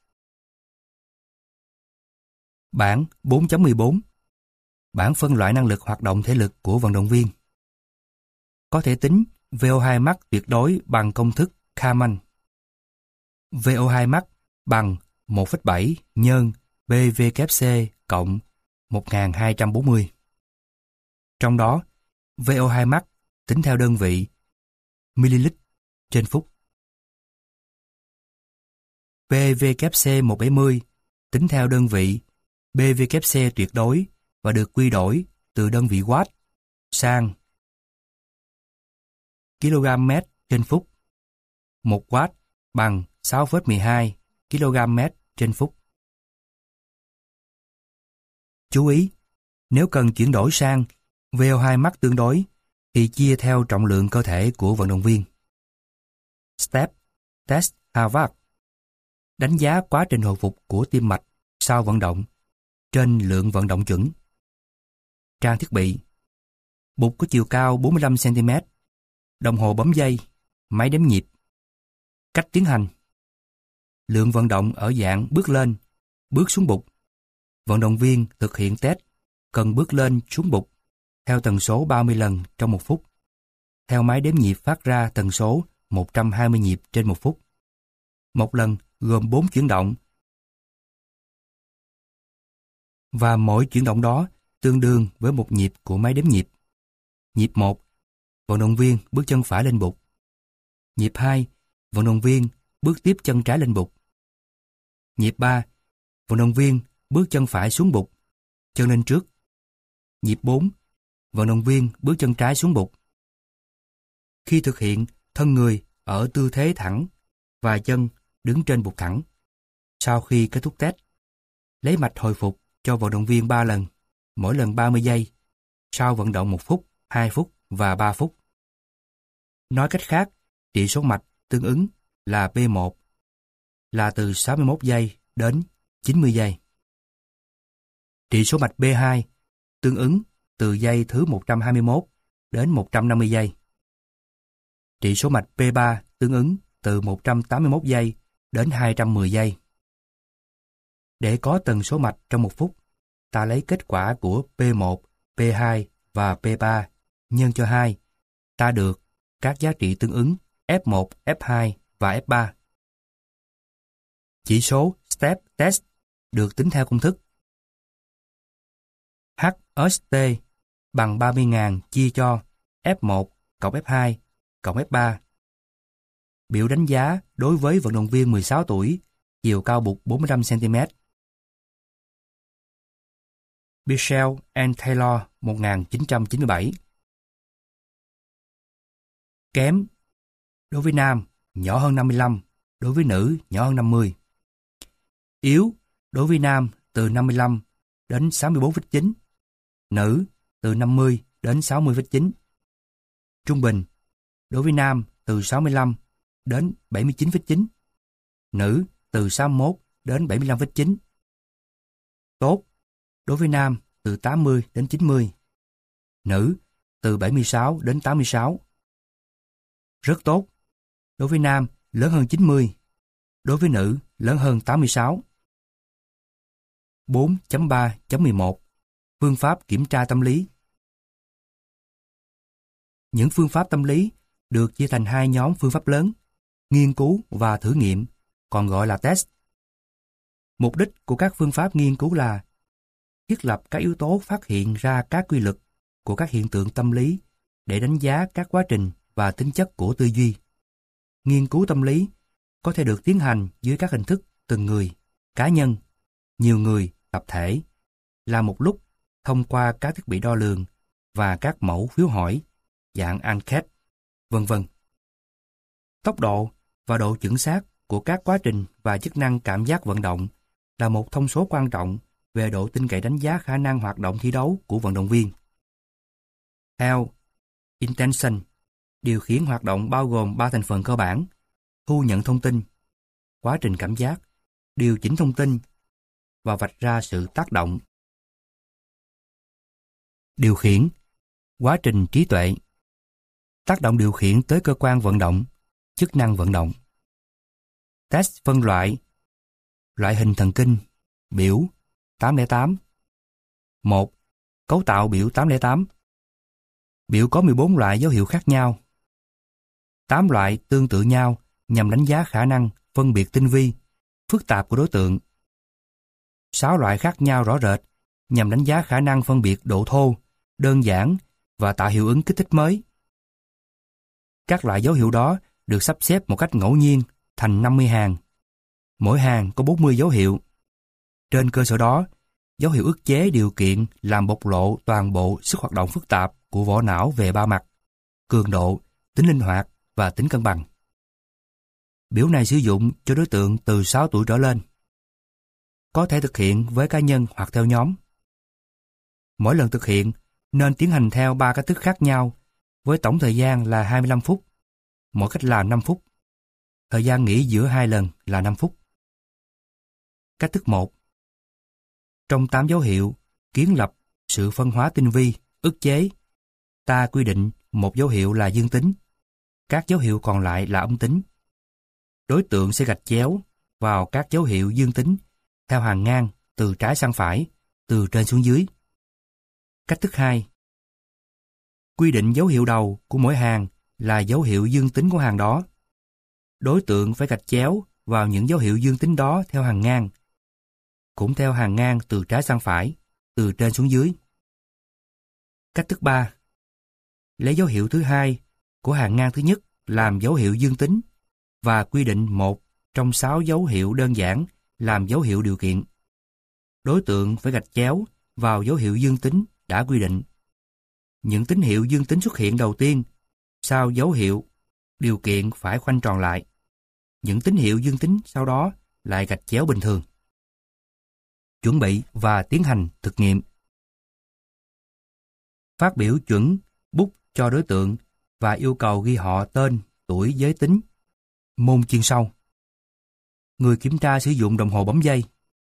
Bảng 4.14. Bảng phân loại năng lực hoạt động thể lực của vận động viên. Có thể tính VO2 max tuyệt đối bằng công thức Kallman. VO2 max bằng 1,7 nhân PVKC cộng 1240. Trong đó, VO2 max tính theo đơn vị ml trên phút. PVKC 170 tính theo đơn vị PVKC tuyệt đối và được quy đổi từ đơn vị watt sang kg mét trên phút. 1 watt bằng 6,12 kg mét trên phút. Chú ý, nếu cần chuyển đổi sang VO2 max tương đối thì chia theo trọng lượng cơ thể của vận động viên. Step Test Harvard đánh giá quá trình hồi phục của tim mạch sau vận động trên lượng vận động chuẩn. Trang thiết bị: bục có chiều cao 45 cm, đồng hồ bấm giây, máy đếm nhịp. Cách tiến hành: lượng vận động ở dạng bước lên, bước xuống bục. Vận động viên thực hiện test cần bước lên xuống bục theo tần số 30 lần trong 1 phút. Theo máy đếm nhịp phát ra tần số 120 nhịp trên 1 phút. Một lần gồm 4 chuyển động Và mỗi chuyển động đó tương đương với một nhịp của máy đếm nhịp. Nhịp 1, vận động viên bước chân phải lên bục. Nhịp 2, vận động viên bước tiếp chân trái lên bục. Nhịp 3, vận động viên bước chân phải xuống bục, chân lên trước. Nhịp 4, vận động viên bước chân trái xuống bục. Khi thực hiện, thân người ở tư thế thẳng và chân đứng trên bục thẳng. Sau khi kết thúc test, lấy mạch hồi phục cho vận động viên 3 lần, mỗi lần 30 giây, sau vận động 1 phút, 2 phút và 3 phút. Nói cách khác, trị số mạch tương ứng là P1 là từ 61 giây đến 90 giây. Trị số mạch P2 tương ứng từ giây thứ 121 đến 150 giây. Trị số mạch P3 tương ứng từ 181 giây đến 210 giây. Để có tần số mạch trong 1 phút, ta lấy kết quả của P1, P2 và P3 nhân cho 2. Ta được các giá trị tương ứng F1, F2 và F3. Chỉ số STEP test được tính theo công thức HST bằng 30.000 chia cho F1 cộng F2 cộng F3. Biểu đánh giá đối với vận động viên 16 tuổi, chiều cao bục 45 cm. Bichel and Taylor 1997. Kém đối với nam nhỏ hơn 55, đối với nữ nhỏ hơn 50. Yếu đối với nam từ 55 đến 64,9, nữ từ 50 đến 60,9. Trung bình đối với nam từ 65 đến 79,9, nữ từ 61 đến 75,9. Tốt đối với nam từ 80 đến 90, nữ từ 76 đến 86. Rất tốt đối với nam lớn hơn 90, đối với nữ lớn hơn 86. 4.3.11 Phương pháp kiểm tra tâm lý. Những phương pháp tâm lý được chia thành 2 nhóm phương pháp lớn, nghiên cứu và thử nghiệm, còn gọi là test. Mục đích của các phương pháp nghiên cứu là thiết lập các yếu tố phát hiện ra các quy luật của các hiện tượng tâm lý để đánh giá các quá trình và tính chất của tư duy. Nghiên cứu tâm lý có thể được tiến hành dưới các hình thức từng người, cá nhân, nhiều người, tập thể, là một lúc thông qua các thiết bị đo lường và các mẫu phiếu hỏi, dạng enquete, vân vân. Tốc độ và độ chuẩn xác của các quá trình và chức năng cảm giác vận động là một thông số quan trọng về độ tin cậy đánh giá khả năng hoạt động thi đấu của vận động viên. Theo Intention, điều khiển hoạt động bao gồm 3 thành phần cơ bản: thu nhận thông tin, quá trình cảm giác, điều chỉnh thông tin và vạch ra sự tác động. Điều khiển, quá trình trí tuệ, tác động điều khiển tới cơ quan vận động, chức năng vận động. Test phân loại, loại hình thần kinh, biểu 808. 1. Cấu tạo biểu 808. Biểu có 14 loại dấu hiệu khác nhau. 8 loại tương tự nhau nhằm đánh giá khả năng phân biệt tinh vi, phức tạp của đối tượng. 6 loại khác nhau rõ rệt nhằm đánh giá khả năng phân biệt độ thô, đơn giản và tạo hiệu ứng kích thích mới. Các loại dấu hiệu đó được sắp xếp một cách ngẫu nhiên thành 50 hàng. Mỗi hàng có 40 dấu hiệu. Trên cơ sở đó, dấu hiệu ức chế điều kiện làm bộc lộ toàn bộ sức hoạt động phức tạp của vỏ não về 3 mặt: cường độ, tính linh hoạt và tính cân bằng. Biểu này sử dụng cho đối tượng từ 6 tuổi trở lên. Có thể thực hiện với cá nhân hoặc theo nhóm. Mỗi lần thực hiện nên tiến hành theo 3 cách thức khác nhau với tổng thời gian là 25 phút, mỗi cách làm 5 phút. Thời gian nghỉ giữa 2 lần là 5 phút. Cách thức 1. Trong 8 dấu hiệu kiến lập sự phân hóa tinh vi, ức chế, ta quy định một dấu hiệu là dương tính, các dấu hiệu còn lại là âm tính. Đối tượng sẽ gạch chéo vào các dấu hiệu dương tính theo hàng ngang từ trái sang phải, từ trên xuống dưới. Cách thức 2. Quy định dấu hiệu đầu của mỗi hàng là dấu hiệu dương tính của hàng đó. Đối tượng phải gạch chéo vào những dấu hiệu dương tính đó theo hàng ngang. cũng theo hàng ngang từ trái sang phải, từ trên xuống dưới. Cách thức 3. Lấy dấu hiệu thứ hai của hàng ngang thứ nhất làm dấu hiệu dương tính và quy định một trong 6 dấu hiệu đơn giản làm dấu hiệu điều kiện. Đối tượng phải gạch chéo vào dấu hiệu dương tính đã quy định. Những tín hiệu dương tính xuất hiện đầu tiên, sau dấu hiệu điều kiện phải khoanh tròn lại. Những tín hiệu dương tính sau đó lại gạch chéo bình thường. Chuẩn bị và tiến hành thực nghiệm. Phát biểu chuẩn bút cho đối tượng và yêu cầu ghi họ tên, tuổi, giới tính. Môn chuyên sâu. Người kiểm tra sử dụng đồng hồ bấm giây.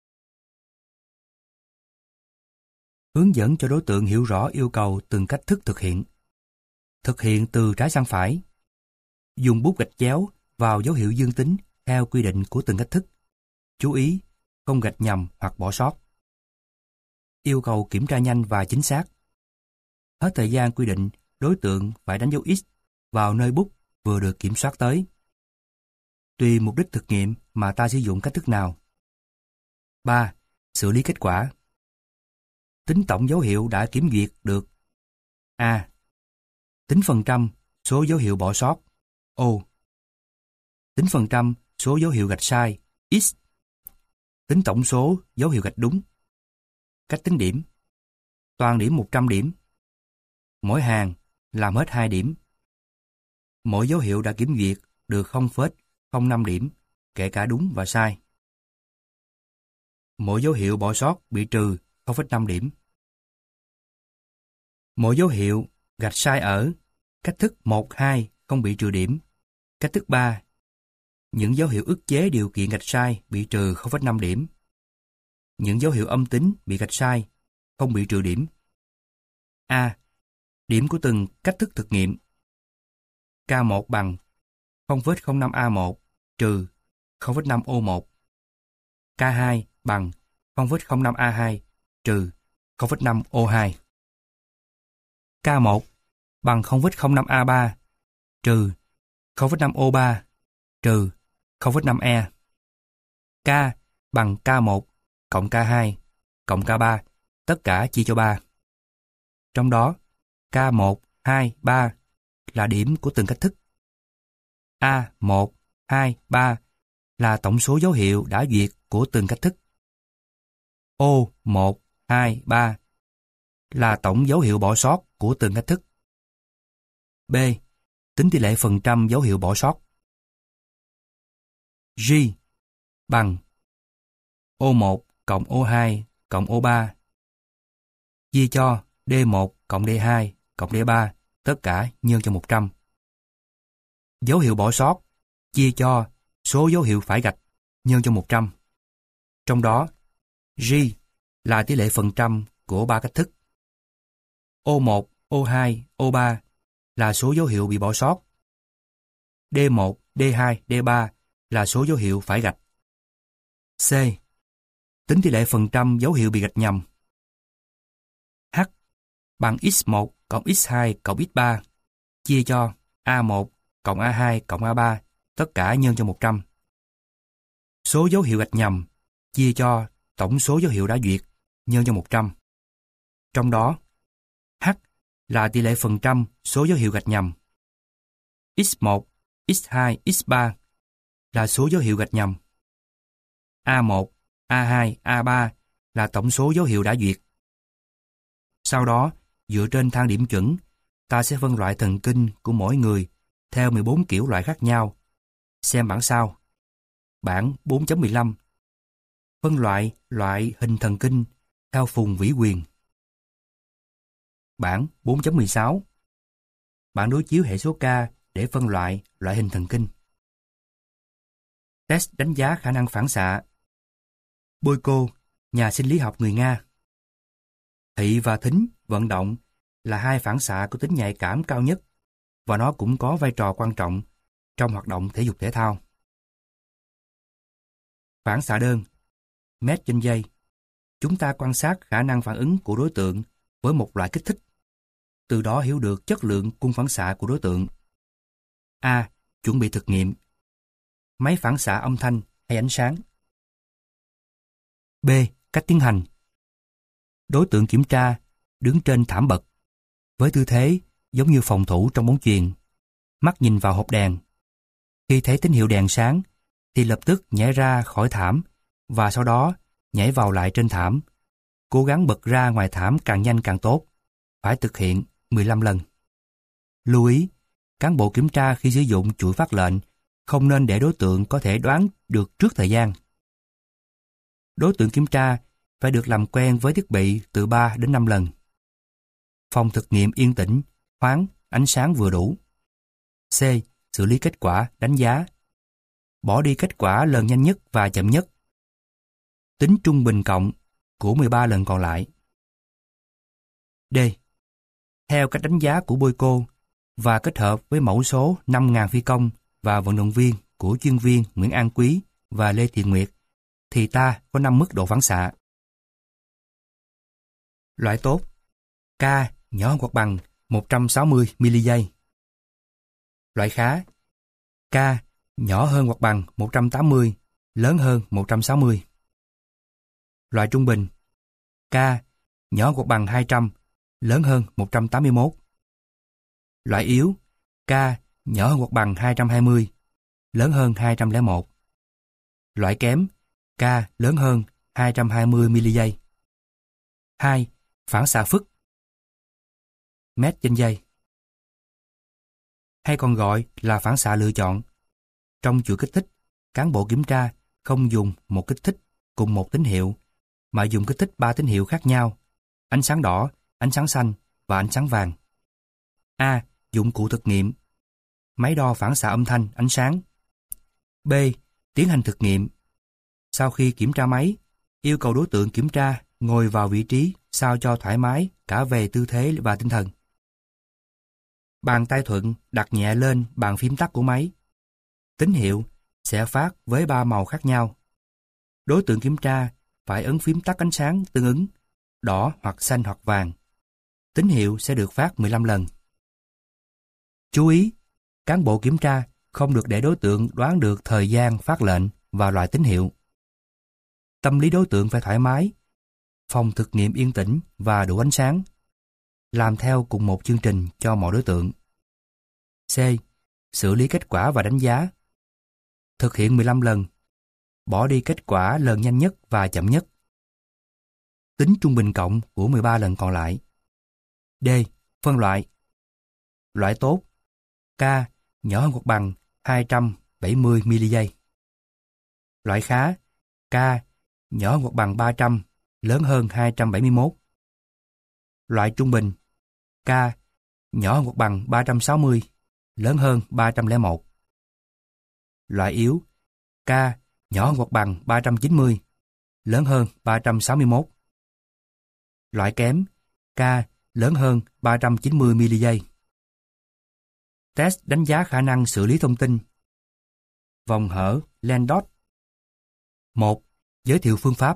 Hướng dẫn cho đối tượng hiểu rõ yêu cầu từng cách thức thực hiện. Thực hiện từ trái sang phải. Dùng bút gạch chéo vào dấu hiệu dương tính theo quy định của từng cách thức. Chú ý, không gạch nhầm hoặc bỏ sót. Yêu cầu kiểm tra nhanh và chính xác. Hết thời gian quy định, đối tượng phải đánh dấu X vào nơi bút vừa được kiểm soát tới. Tùy mục đích thực nghiệm mà ta sử dụng cách thức nào. 3. Xử lý kết quả. Tính tổng dấu hiệu đã kiểm duyệt được. A. Tính phần trăm số dấu hiệu bỏ sót. O. Tính phần trăm số dấu hiệu gạch sai. X. Tính tổng số dấu hiệu gạch đúng. Cách tính điểm. Toàn điểm 100 điểm. Mỗi hàng làm hết 2 điểm. Mỗi dấu hiệu đã kiểm duyệt được 0,05 điểm, kể cả đúng và sai. Mỗi dấu hiệu bỏ sót bị trừ 0,5 điểm. Mỗi dấu hiệu gạch sai ở cách thức 1, 2 không bị trừ điểm. Cách thức 3. Những dấu hiệu ức chế điều kiện gạch sai bị trừ 0,5 điểm. Những dấu hiệu âm tính bị gạch sai không bị trừ điểm. A. Điểm của từng cách thức thực nghiệm. K1 bằng 0,05A1 trừ 0,5O1. K2 bằng 0,05A2 trừ 0,5O2. K1 bằng 0,05A3 trừ 0,5O3 trừ 0,5E. K bằng K1 cộng K2 cộng K3, tất cả chia cho 3. Trong đó, K1, 2, 3 là điểm của từng cách thức. A1, 2, 3 là tổng số dấu hiệu đã duyệt của từng cách thức. O1, 2, 3 là tổng dấu hiệu bỏ sót của từng cách thức. B. Tính tỷ lệ phần trăm dấu hiệu bỏ sót. G bằng O1 cộng O2 cộng O3 chia cho D1 cộng D2 cộng D3, tất cả nhân cho 100. Dấu hiệu bỏ sót chia cho số dấu hiệu phải gạch nhân cho 100. Trong đó, G là tỷ lệ phần trăm của 3 cách thức. O1, O2, O3 là số dấu hiệu bị bỏ sót. D1, D2, D3 là số dấu hiệu phải gạch. C. Tính tỷ lệ phần trăm dấu hiệu bị gạch nhầm. H bằng x1 cộng x2 cộng x3 chia cho A1 cộng A2 cộng A3, tất cả nhân cho 100. Số dấu hiệu gạch nhầm chia cho tổng số dấu hiệu đã duyệt nhân cho 100. Trong đó, H là tỷ lệ phần trăm số dấu hiệu gạch nhầm. X1, X2, X3 là số dấu hiệu gạch nhầm. A1, A2, A3 là tổng số dấu hiệu đã duyệt. Sau đó, dựa trên thang điểm chuẩn, ta sẽ phân loại thần kinh của mỗi người theo 14 kiểu loại khác nhau. Xem bảng sau. Bảng 4.15. Phân loại hình thần kinh theo phùng vĩ quyền. Bảng 4.16. Bảng đối chiếu hệ số K để phân loại hình thần kinh. Test đánh giá khả năng phản xạ. Boyko, nhà sinh lý học người Nga. Thị và thính, vận động là hai phản xạ có tính nhạy cảm cao nhất và nó cũng có vai trò quan trọng trong hoạt động thể dục thể thao. Phản xạ đơn, mét trên giây. Chúng ta quan sát khả năng phản ứng của đối tượng với một loại kích thích, từ đó hiểu được chất lượng cung phản xạ của đối tượng. A. Chuẩn bị thực nghiệm. Máy phản xạ âm thanh hay ánh sáng. B. Cách tiến hành. Đối tượng kiểm tra đứng trên thảm bậc, với tư thế giống như phòng thủ trong bóng chuyền, mắt nhìn vào hộp đèn. Khi thấy tín hiệu đèn sáng, thì lập tức nhảy ra khỏi thảm và sau đó nhảy vào lại trên thảm. Cố gắng bật ra ngoài thảm càng nhanh càng tốt. Phải thực hiện 15 lần. Lưu ý, cán bộ kiểm tra khi sử dụng chuỗi phát lệnh không nên để đối tượng có thể đoán được trước thời gian. Đối tượng kiểm tra phải được làm quen với thiết bị từ 3 đến 5 lần. Phòng thực nghiệm yên tĩnh, thoáng, ánh sáng vừa đủ. C. Xử lý kết quả, đánh giá. Bỏ đi kết quả lần nhanh nhất và chậm nhất. Tính trung bình cộng của 13 lần còn lại. D. Theo cách đánh giá của Boyko và kết hợp với mẫu số 5.000 phi công và vận động viên của chuyên viên Nguyễn An Quý và Lê Thiện Nguyệt, thì ta có 5 mức độ phản xạ. Loại tốt: K nhỏ hơn hoặc bằng 160 mili giây. Loại khá: K nhỏ hơn hoặc bằng 180, lớn hơn 160. Loại trung bình: K nhỏ hơn hoặc bằng 200, lớn hơn 181. Loại yếu: K nhỏ hơn hoặc bằng 220, lớn hơn 201. Loại kém: K lớn hơn 220 mili giây. 2. Phản xạ phức mét trên giây, hay còn gọi là phản xạ lựa chọn. Trong chuỗi kích thích, cán bộ kiểm tra không dùng một kích thích cùng một tín hiệu, mà dùng kích thích 3 tín hiệu khác nhau: ánh sáng đỏ, ánh sáng xanh và ánh sáng vàng. A. Dụng cụ thực nghiệm: máy đo phản xạ âm thanh, ánh sáng. B. Tiến hành thực nghiệm: sau khi kiểm tra máy, yêu cầu đối tượng kiểm tra ngồi vào vị trí sao cho thoải mái cả về tư thế và tinh thần. Bàn tay thuận đặt nhẹ lên bàn phím tắt của máy. Tín hiệu sẽ phát với 3 màu khác nhau. Đối tượng kiểm tra phải ấn phím tắt ánh sáng tương ứng, đỏ hoặc xanh hoặc vàng. Tín hiệu sẽ được phát 15 lần. Chú ý, cán bộ kiểm tra không được để đối tượng đoán được thời gian phát lệnh và loại tín hiệu. Tâm lý đối tượng phải thoải mái, phòng thực nghiệm yên tĩnh và đủ ánh sáng. Làm theo cùng một chương trình cho mọi đối tượng. C. Xử lý kết quả và đánh giá. Thực hiện 15 lần. Bỏ đi kết quả lần nhanh nhất và chậm nhất. Tính trung bình cộng của 13 lần còn lại. D. Phân loại. Loại tốt: K nhỏ hơn hoặc bằng 270 mili giây. Loại khá: K nhỏ hơn hoặc bằng 300, lớn hơn 271. Loại trung bình: K nhỏ hơn hoặc bằng 360, lớn hơn 301. Loại yếu: K nhỏ hơn hoặc bằng 390, lớn hơn 361. Loại kém: K lớn hơn 390 mili giây. Test đánh giá khả năng xử lý thông tin. Vòng hở Landot. 1. Giới thiệu phương pháp.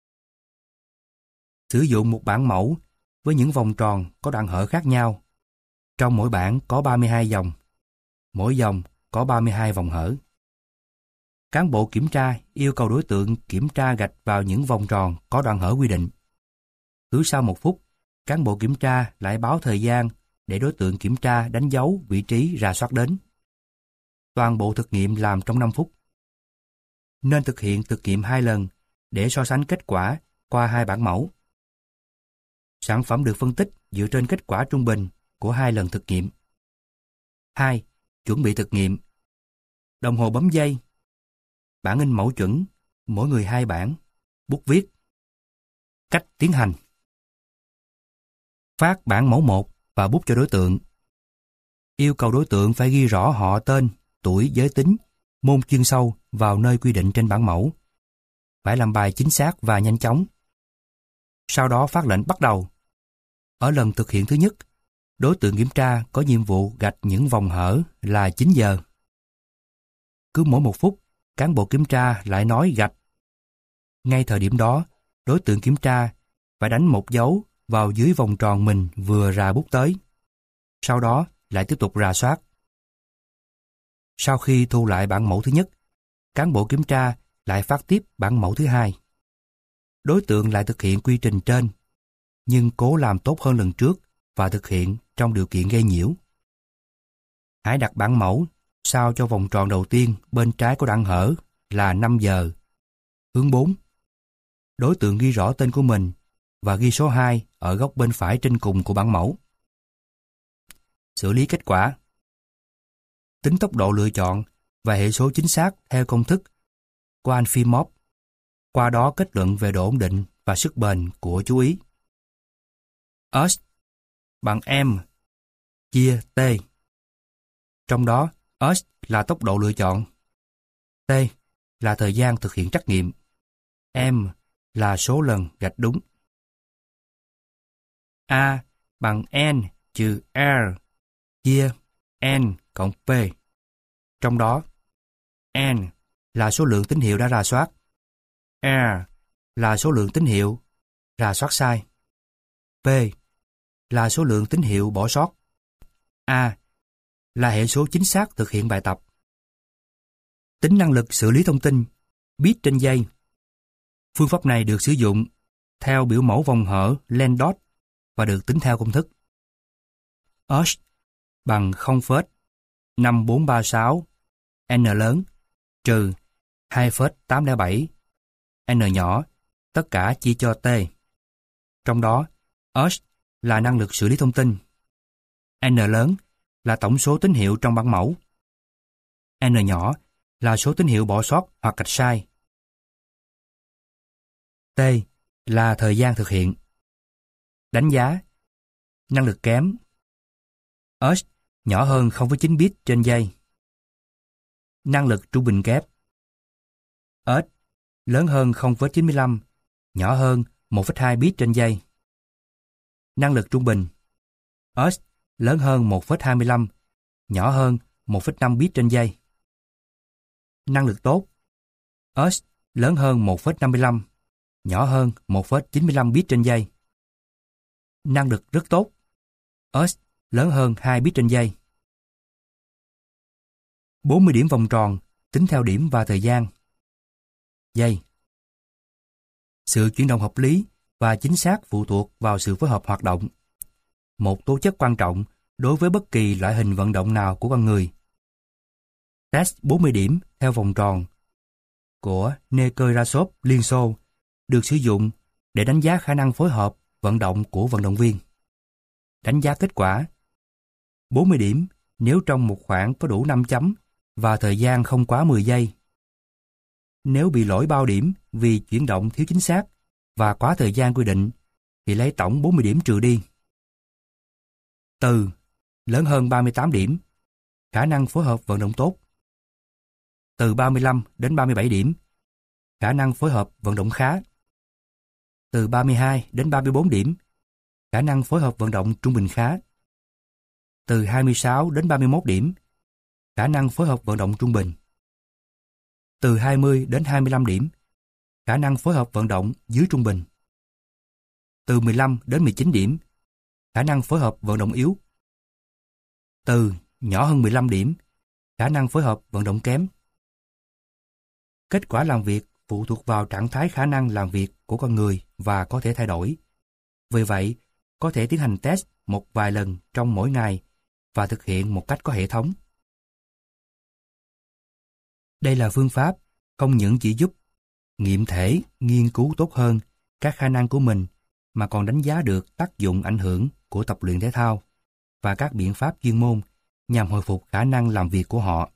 Sử dụng một bảng mẫu với những vòng tròn có đoạn hở khác nhau. Trong mỗi bảng có 32 dòng. Mỗi dòng có 32 vòng hở. Cán bộ kiểm tra yêu cầu đối tượng kiểm tra gạch vào những vòng tròn có đoạn hở quy định. Cứ sau 1 phút, cán bộ kiểm tra lại báo thời gian để đối tượng kiểm tra đánh dấu vị trí rà soát đến. Toàn bộ thực nghiệm làm trong 5 phút. Nên thực hiện thực nghiệm 2 lần để so sánh kết quả qua 2 bản mẫu. Sản phẩm được phân tích dựa trên kết quả trung bình của 2 lần thực nghiệm. 2. Chuẩn bị thực nghiệm. Đồng hồ bấm giây. Bản in mẫu chuẩn, mỗi người 2 bản. Bút viết. Cách tiến hành. Phát bản mẫu 1 và bút cho đối tượng. Yêu cầu đối tượng phải ghi rõ họ tên, tuổi, giới tính, môn chuyên sâu vào nơi quy định trên bản mẫu. Phải làm bài chính xác và nhanh chóng. Sau đó phát lệnh bắt đầu. Ở lần thực hiện thứ nhất, đối tượng kiểm tra có nhiệm vụ gạch những vòng hở là 9 giờ. Cứ mỗi 1 phút, cán bộ kiểm tra lại nói gạch. Ngay thời điểm đó, đối tượng kiểm tra phải đánh một dấu vào dưới vòng tròn mình vừa rà bút tới. Sau đó lại tiếp tục rà soát. Sau khi thu lại bản mẫu thứ nhất, cán bộ kiểm tra lại phát tiếp bản mẫu thứ hai. đối tượng lại thực hiện quy trình trên, nhưng cố làm tốt hơn lần trước và thực hiện trong điều kiện gây nhiễu. Hãy đặt bảng mẫu sao cho vòng tròn đầu tiên bên trái của đoạn hở là 5 giờ. Hướng 4. Đối tượng ghi rõ tên của mình và ghi số 2 ở góc bên phải trên cùng của bảng mẫu. Xử lý kết quả. Tính tốc độ lựa chọn và hệ số chính xác theo công thức Cohen-Fimov. Qua đó kết luận về độ ổn định và sức bền của chú ý. S bằng M chia T. Trong đó S là tốc độ lựa chọn, T là thời gian thực hiện trắc nghiệm, M là số lần gạch đúng. A bằng N trừ R chia N cộng P. Trong đó N là số lượng tín hiệu đã rà soát, R là số lượng tín hiệu rà soát sai, P là số lượng tín hiệu bỏ sót, A là hệ số chính xác thực hiện bài tập. Tính năng lực xử lý thông tin bit trên giây. Phương pháp này được sử dụng theo biểu mẫu vòng hở Landau và được tính theo công thức S bằng 0,5436 N lớn trừ 2,807 N nhỏ, tất cả chia cho T. Trong đó, S là năng lực xử lý thông tin, N lớn là tổng số tín hiệu trong bảng mẫu, N nhỏ là số tín hiệu bỏ sót hoặc gạch sai. T là thời gian thực hiện. Đánh giá. Năng lực kém. S nhỏ hơn 0,9 bit trên giây. Năng lực trung bình kép. S lớn hơn 0,95, nhỏ hơn 1,2 bit trên giây. Năng lực trung bình. S lớn hơn 1,25, nhỏ hơn 1,5 bit trên giây. Năng lực tốt. S lớn hơn 1,55, nhỏ hơn 1,95 bit trên giây. Năng lực rất tốt. S lớn hơn 2 bit trên giây. 40 điểm vòng tròn tính theo điểm và thời gian. Giây. Sự chuyển động hợp lý và chính xác phụ thuộc vào sự phối hợp hoạt động, một tố chất quan trọng đối với bất kỳ loại hình vận động nào của con người. Test 40 điểm theo vòng tròn của Nekrasov Liên Xô được sử dụng để đánh giá khả năng phối hợp vận động của vận động viên. Đánh giá kết quả. 40 điểm nếu trong một khoảng có đủ 5 chấm và thời gian không quá 10 giây. Nếu bị lỗi bao điểm vì chuyển động thiếu chính xác và quá thời gian quy định thì lấy tổng 40 điểm trừ đi. Từ lớn hơn 38 điểm, khả năng phối hợp vận động tốt. Từ 35 đến 37 điểm, khả năng phối hợp vận động khá. Từ 32 đến 34 điểm, khả năng phối hợp vận động trung bình khá. Từ 26 đến 31 điểm, khả năng phối hợp vận động trung bình. Từ 20 đến 25 điểm, khả năng phối hợp vận động dưới trung bình. Từ 15 đến 19 điểm, khả năng phối hợp vận động yếu. Từ nhỏ hơn 15 điểm, khả năng phối hợp vận động kém. Kết quả làm việc phụ thuộc vào trạng thái khả năng làm việc của con người và có thể thay đổi. Vì vậy, có thể tiến hành test một vài lần trong mỗi ngày và thực hiện một cách có hệ thống. Đây là phương pháp không những chỉ giúp nghiệm thể, nghiên cứu tốt hơn các khả năng của mình mà còn đánh giá được tác dụng ảnh hưởng của tập luyện thể thao và các biện pháp chuyên môn nhằm hồi phục khả năng làm việc của họ.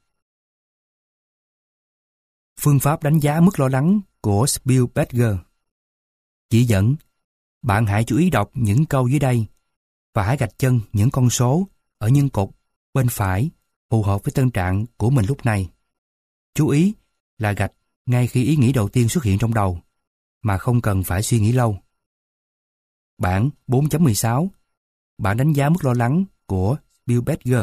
Phương pháp đánh giá mức lo lắng của Spielberger. Chỉ dẫn, bạn hãy chú ý đọc những câu dưới đây và hãy gạch chân những con số ở nhân cột bên phải phù hợp với tâm trạng của mình lúc này. Chú ý là gạch ngay khi ý nghĩ đầu tiên xuất hiện trong đầu, mà không cần phải suy nghĩ lâu. Bảng 4.16. Bạn đánh giá mức lo lắng của Spielberger.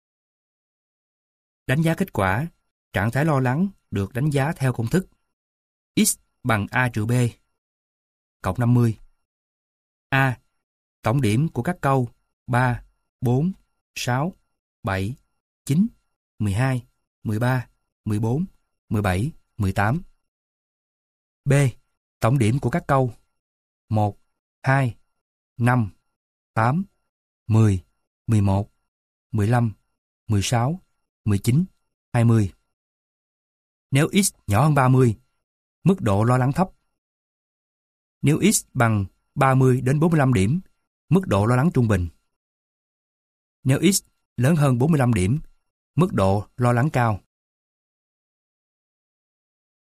Đánh giá kết quả. Trạng thái lo lắng được đánh giá theo công thức X bằng A trừ B cộng 50. A. Tổng điểm của các câu 3, 4, 6, 7, 9, 12, 13, 14, 17, 18. B. Tổng điểm của các câu 1, 2, 5, 8, 10, 11, 15, 16, 19, 20. Nếu x nhỏ hơn 30, mức độ lo lắng thấp. Nếu x bằng 30 đến 45 điểm, mức độ lo lắng trung bình. Nếu x lớn hơn 45 điểm, mức độ lo lắng cao.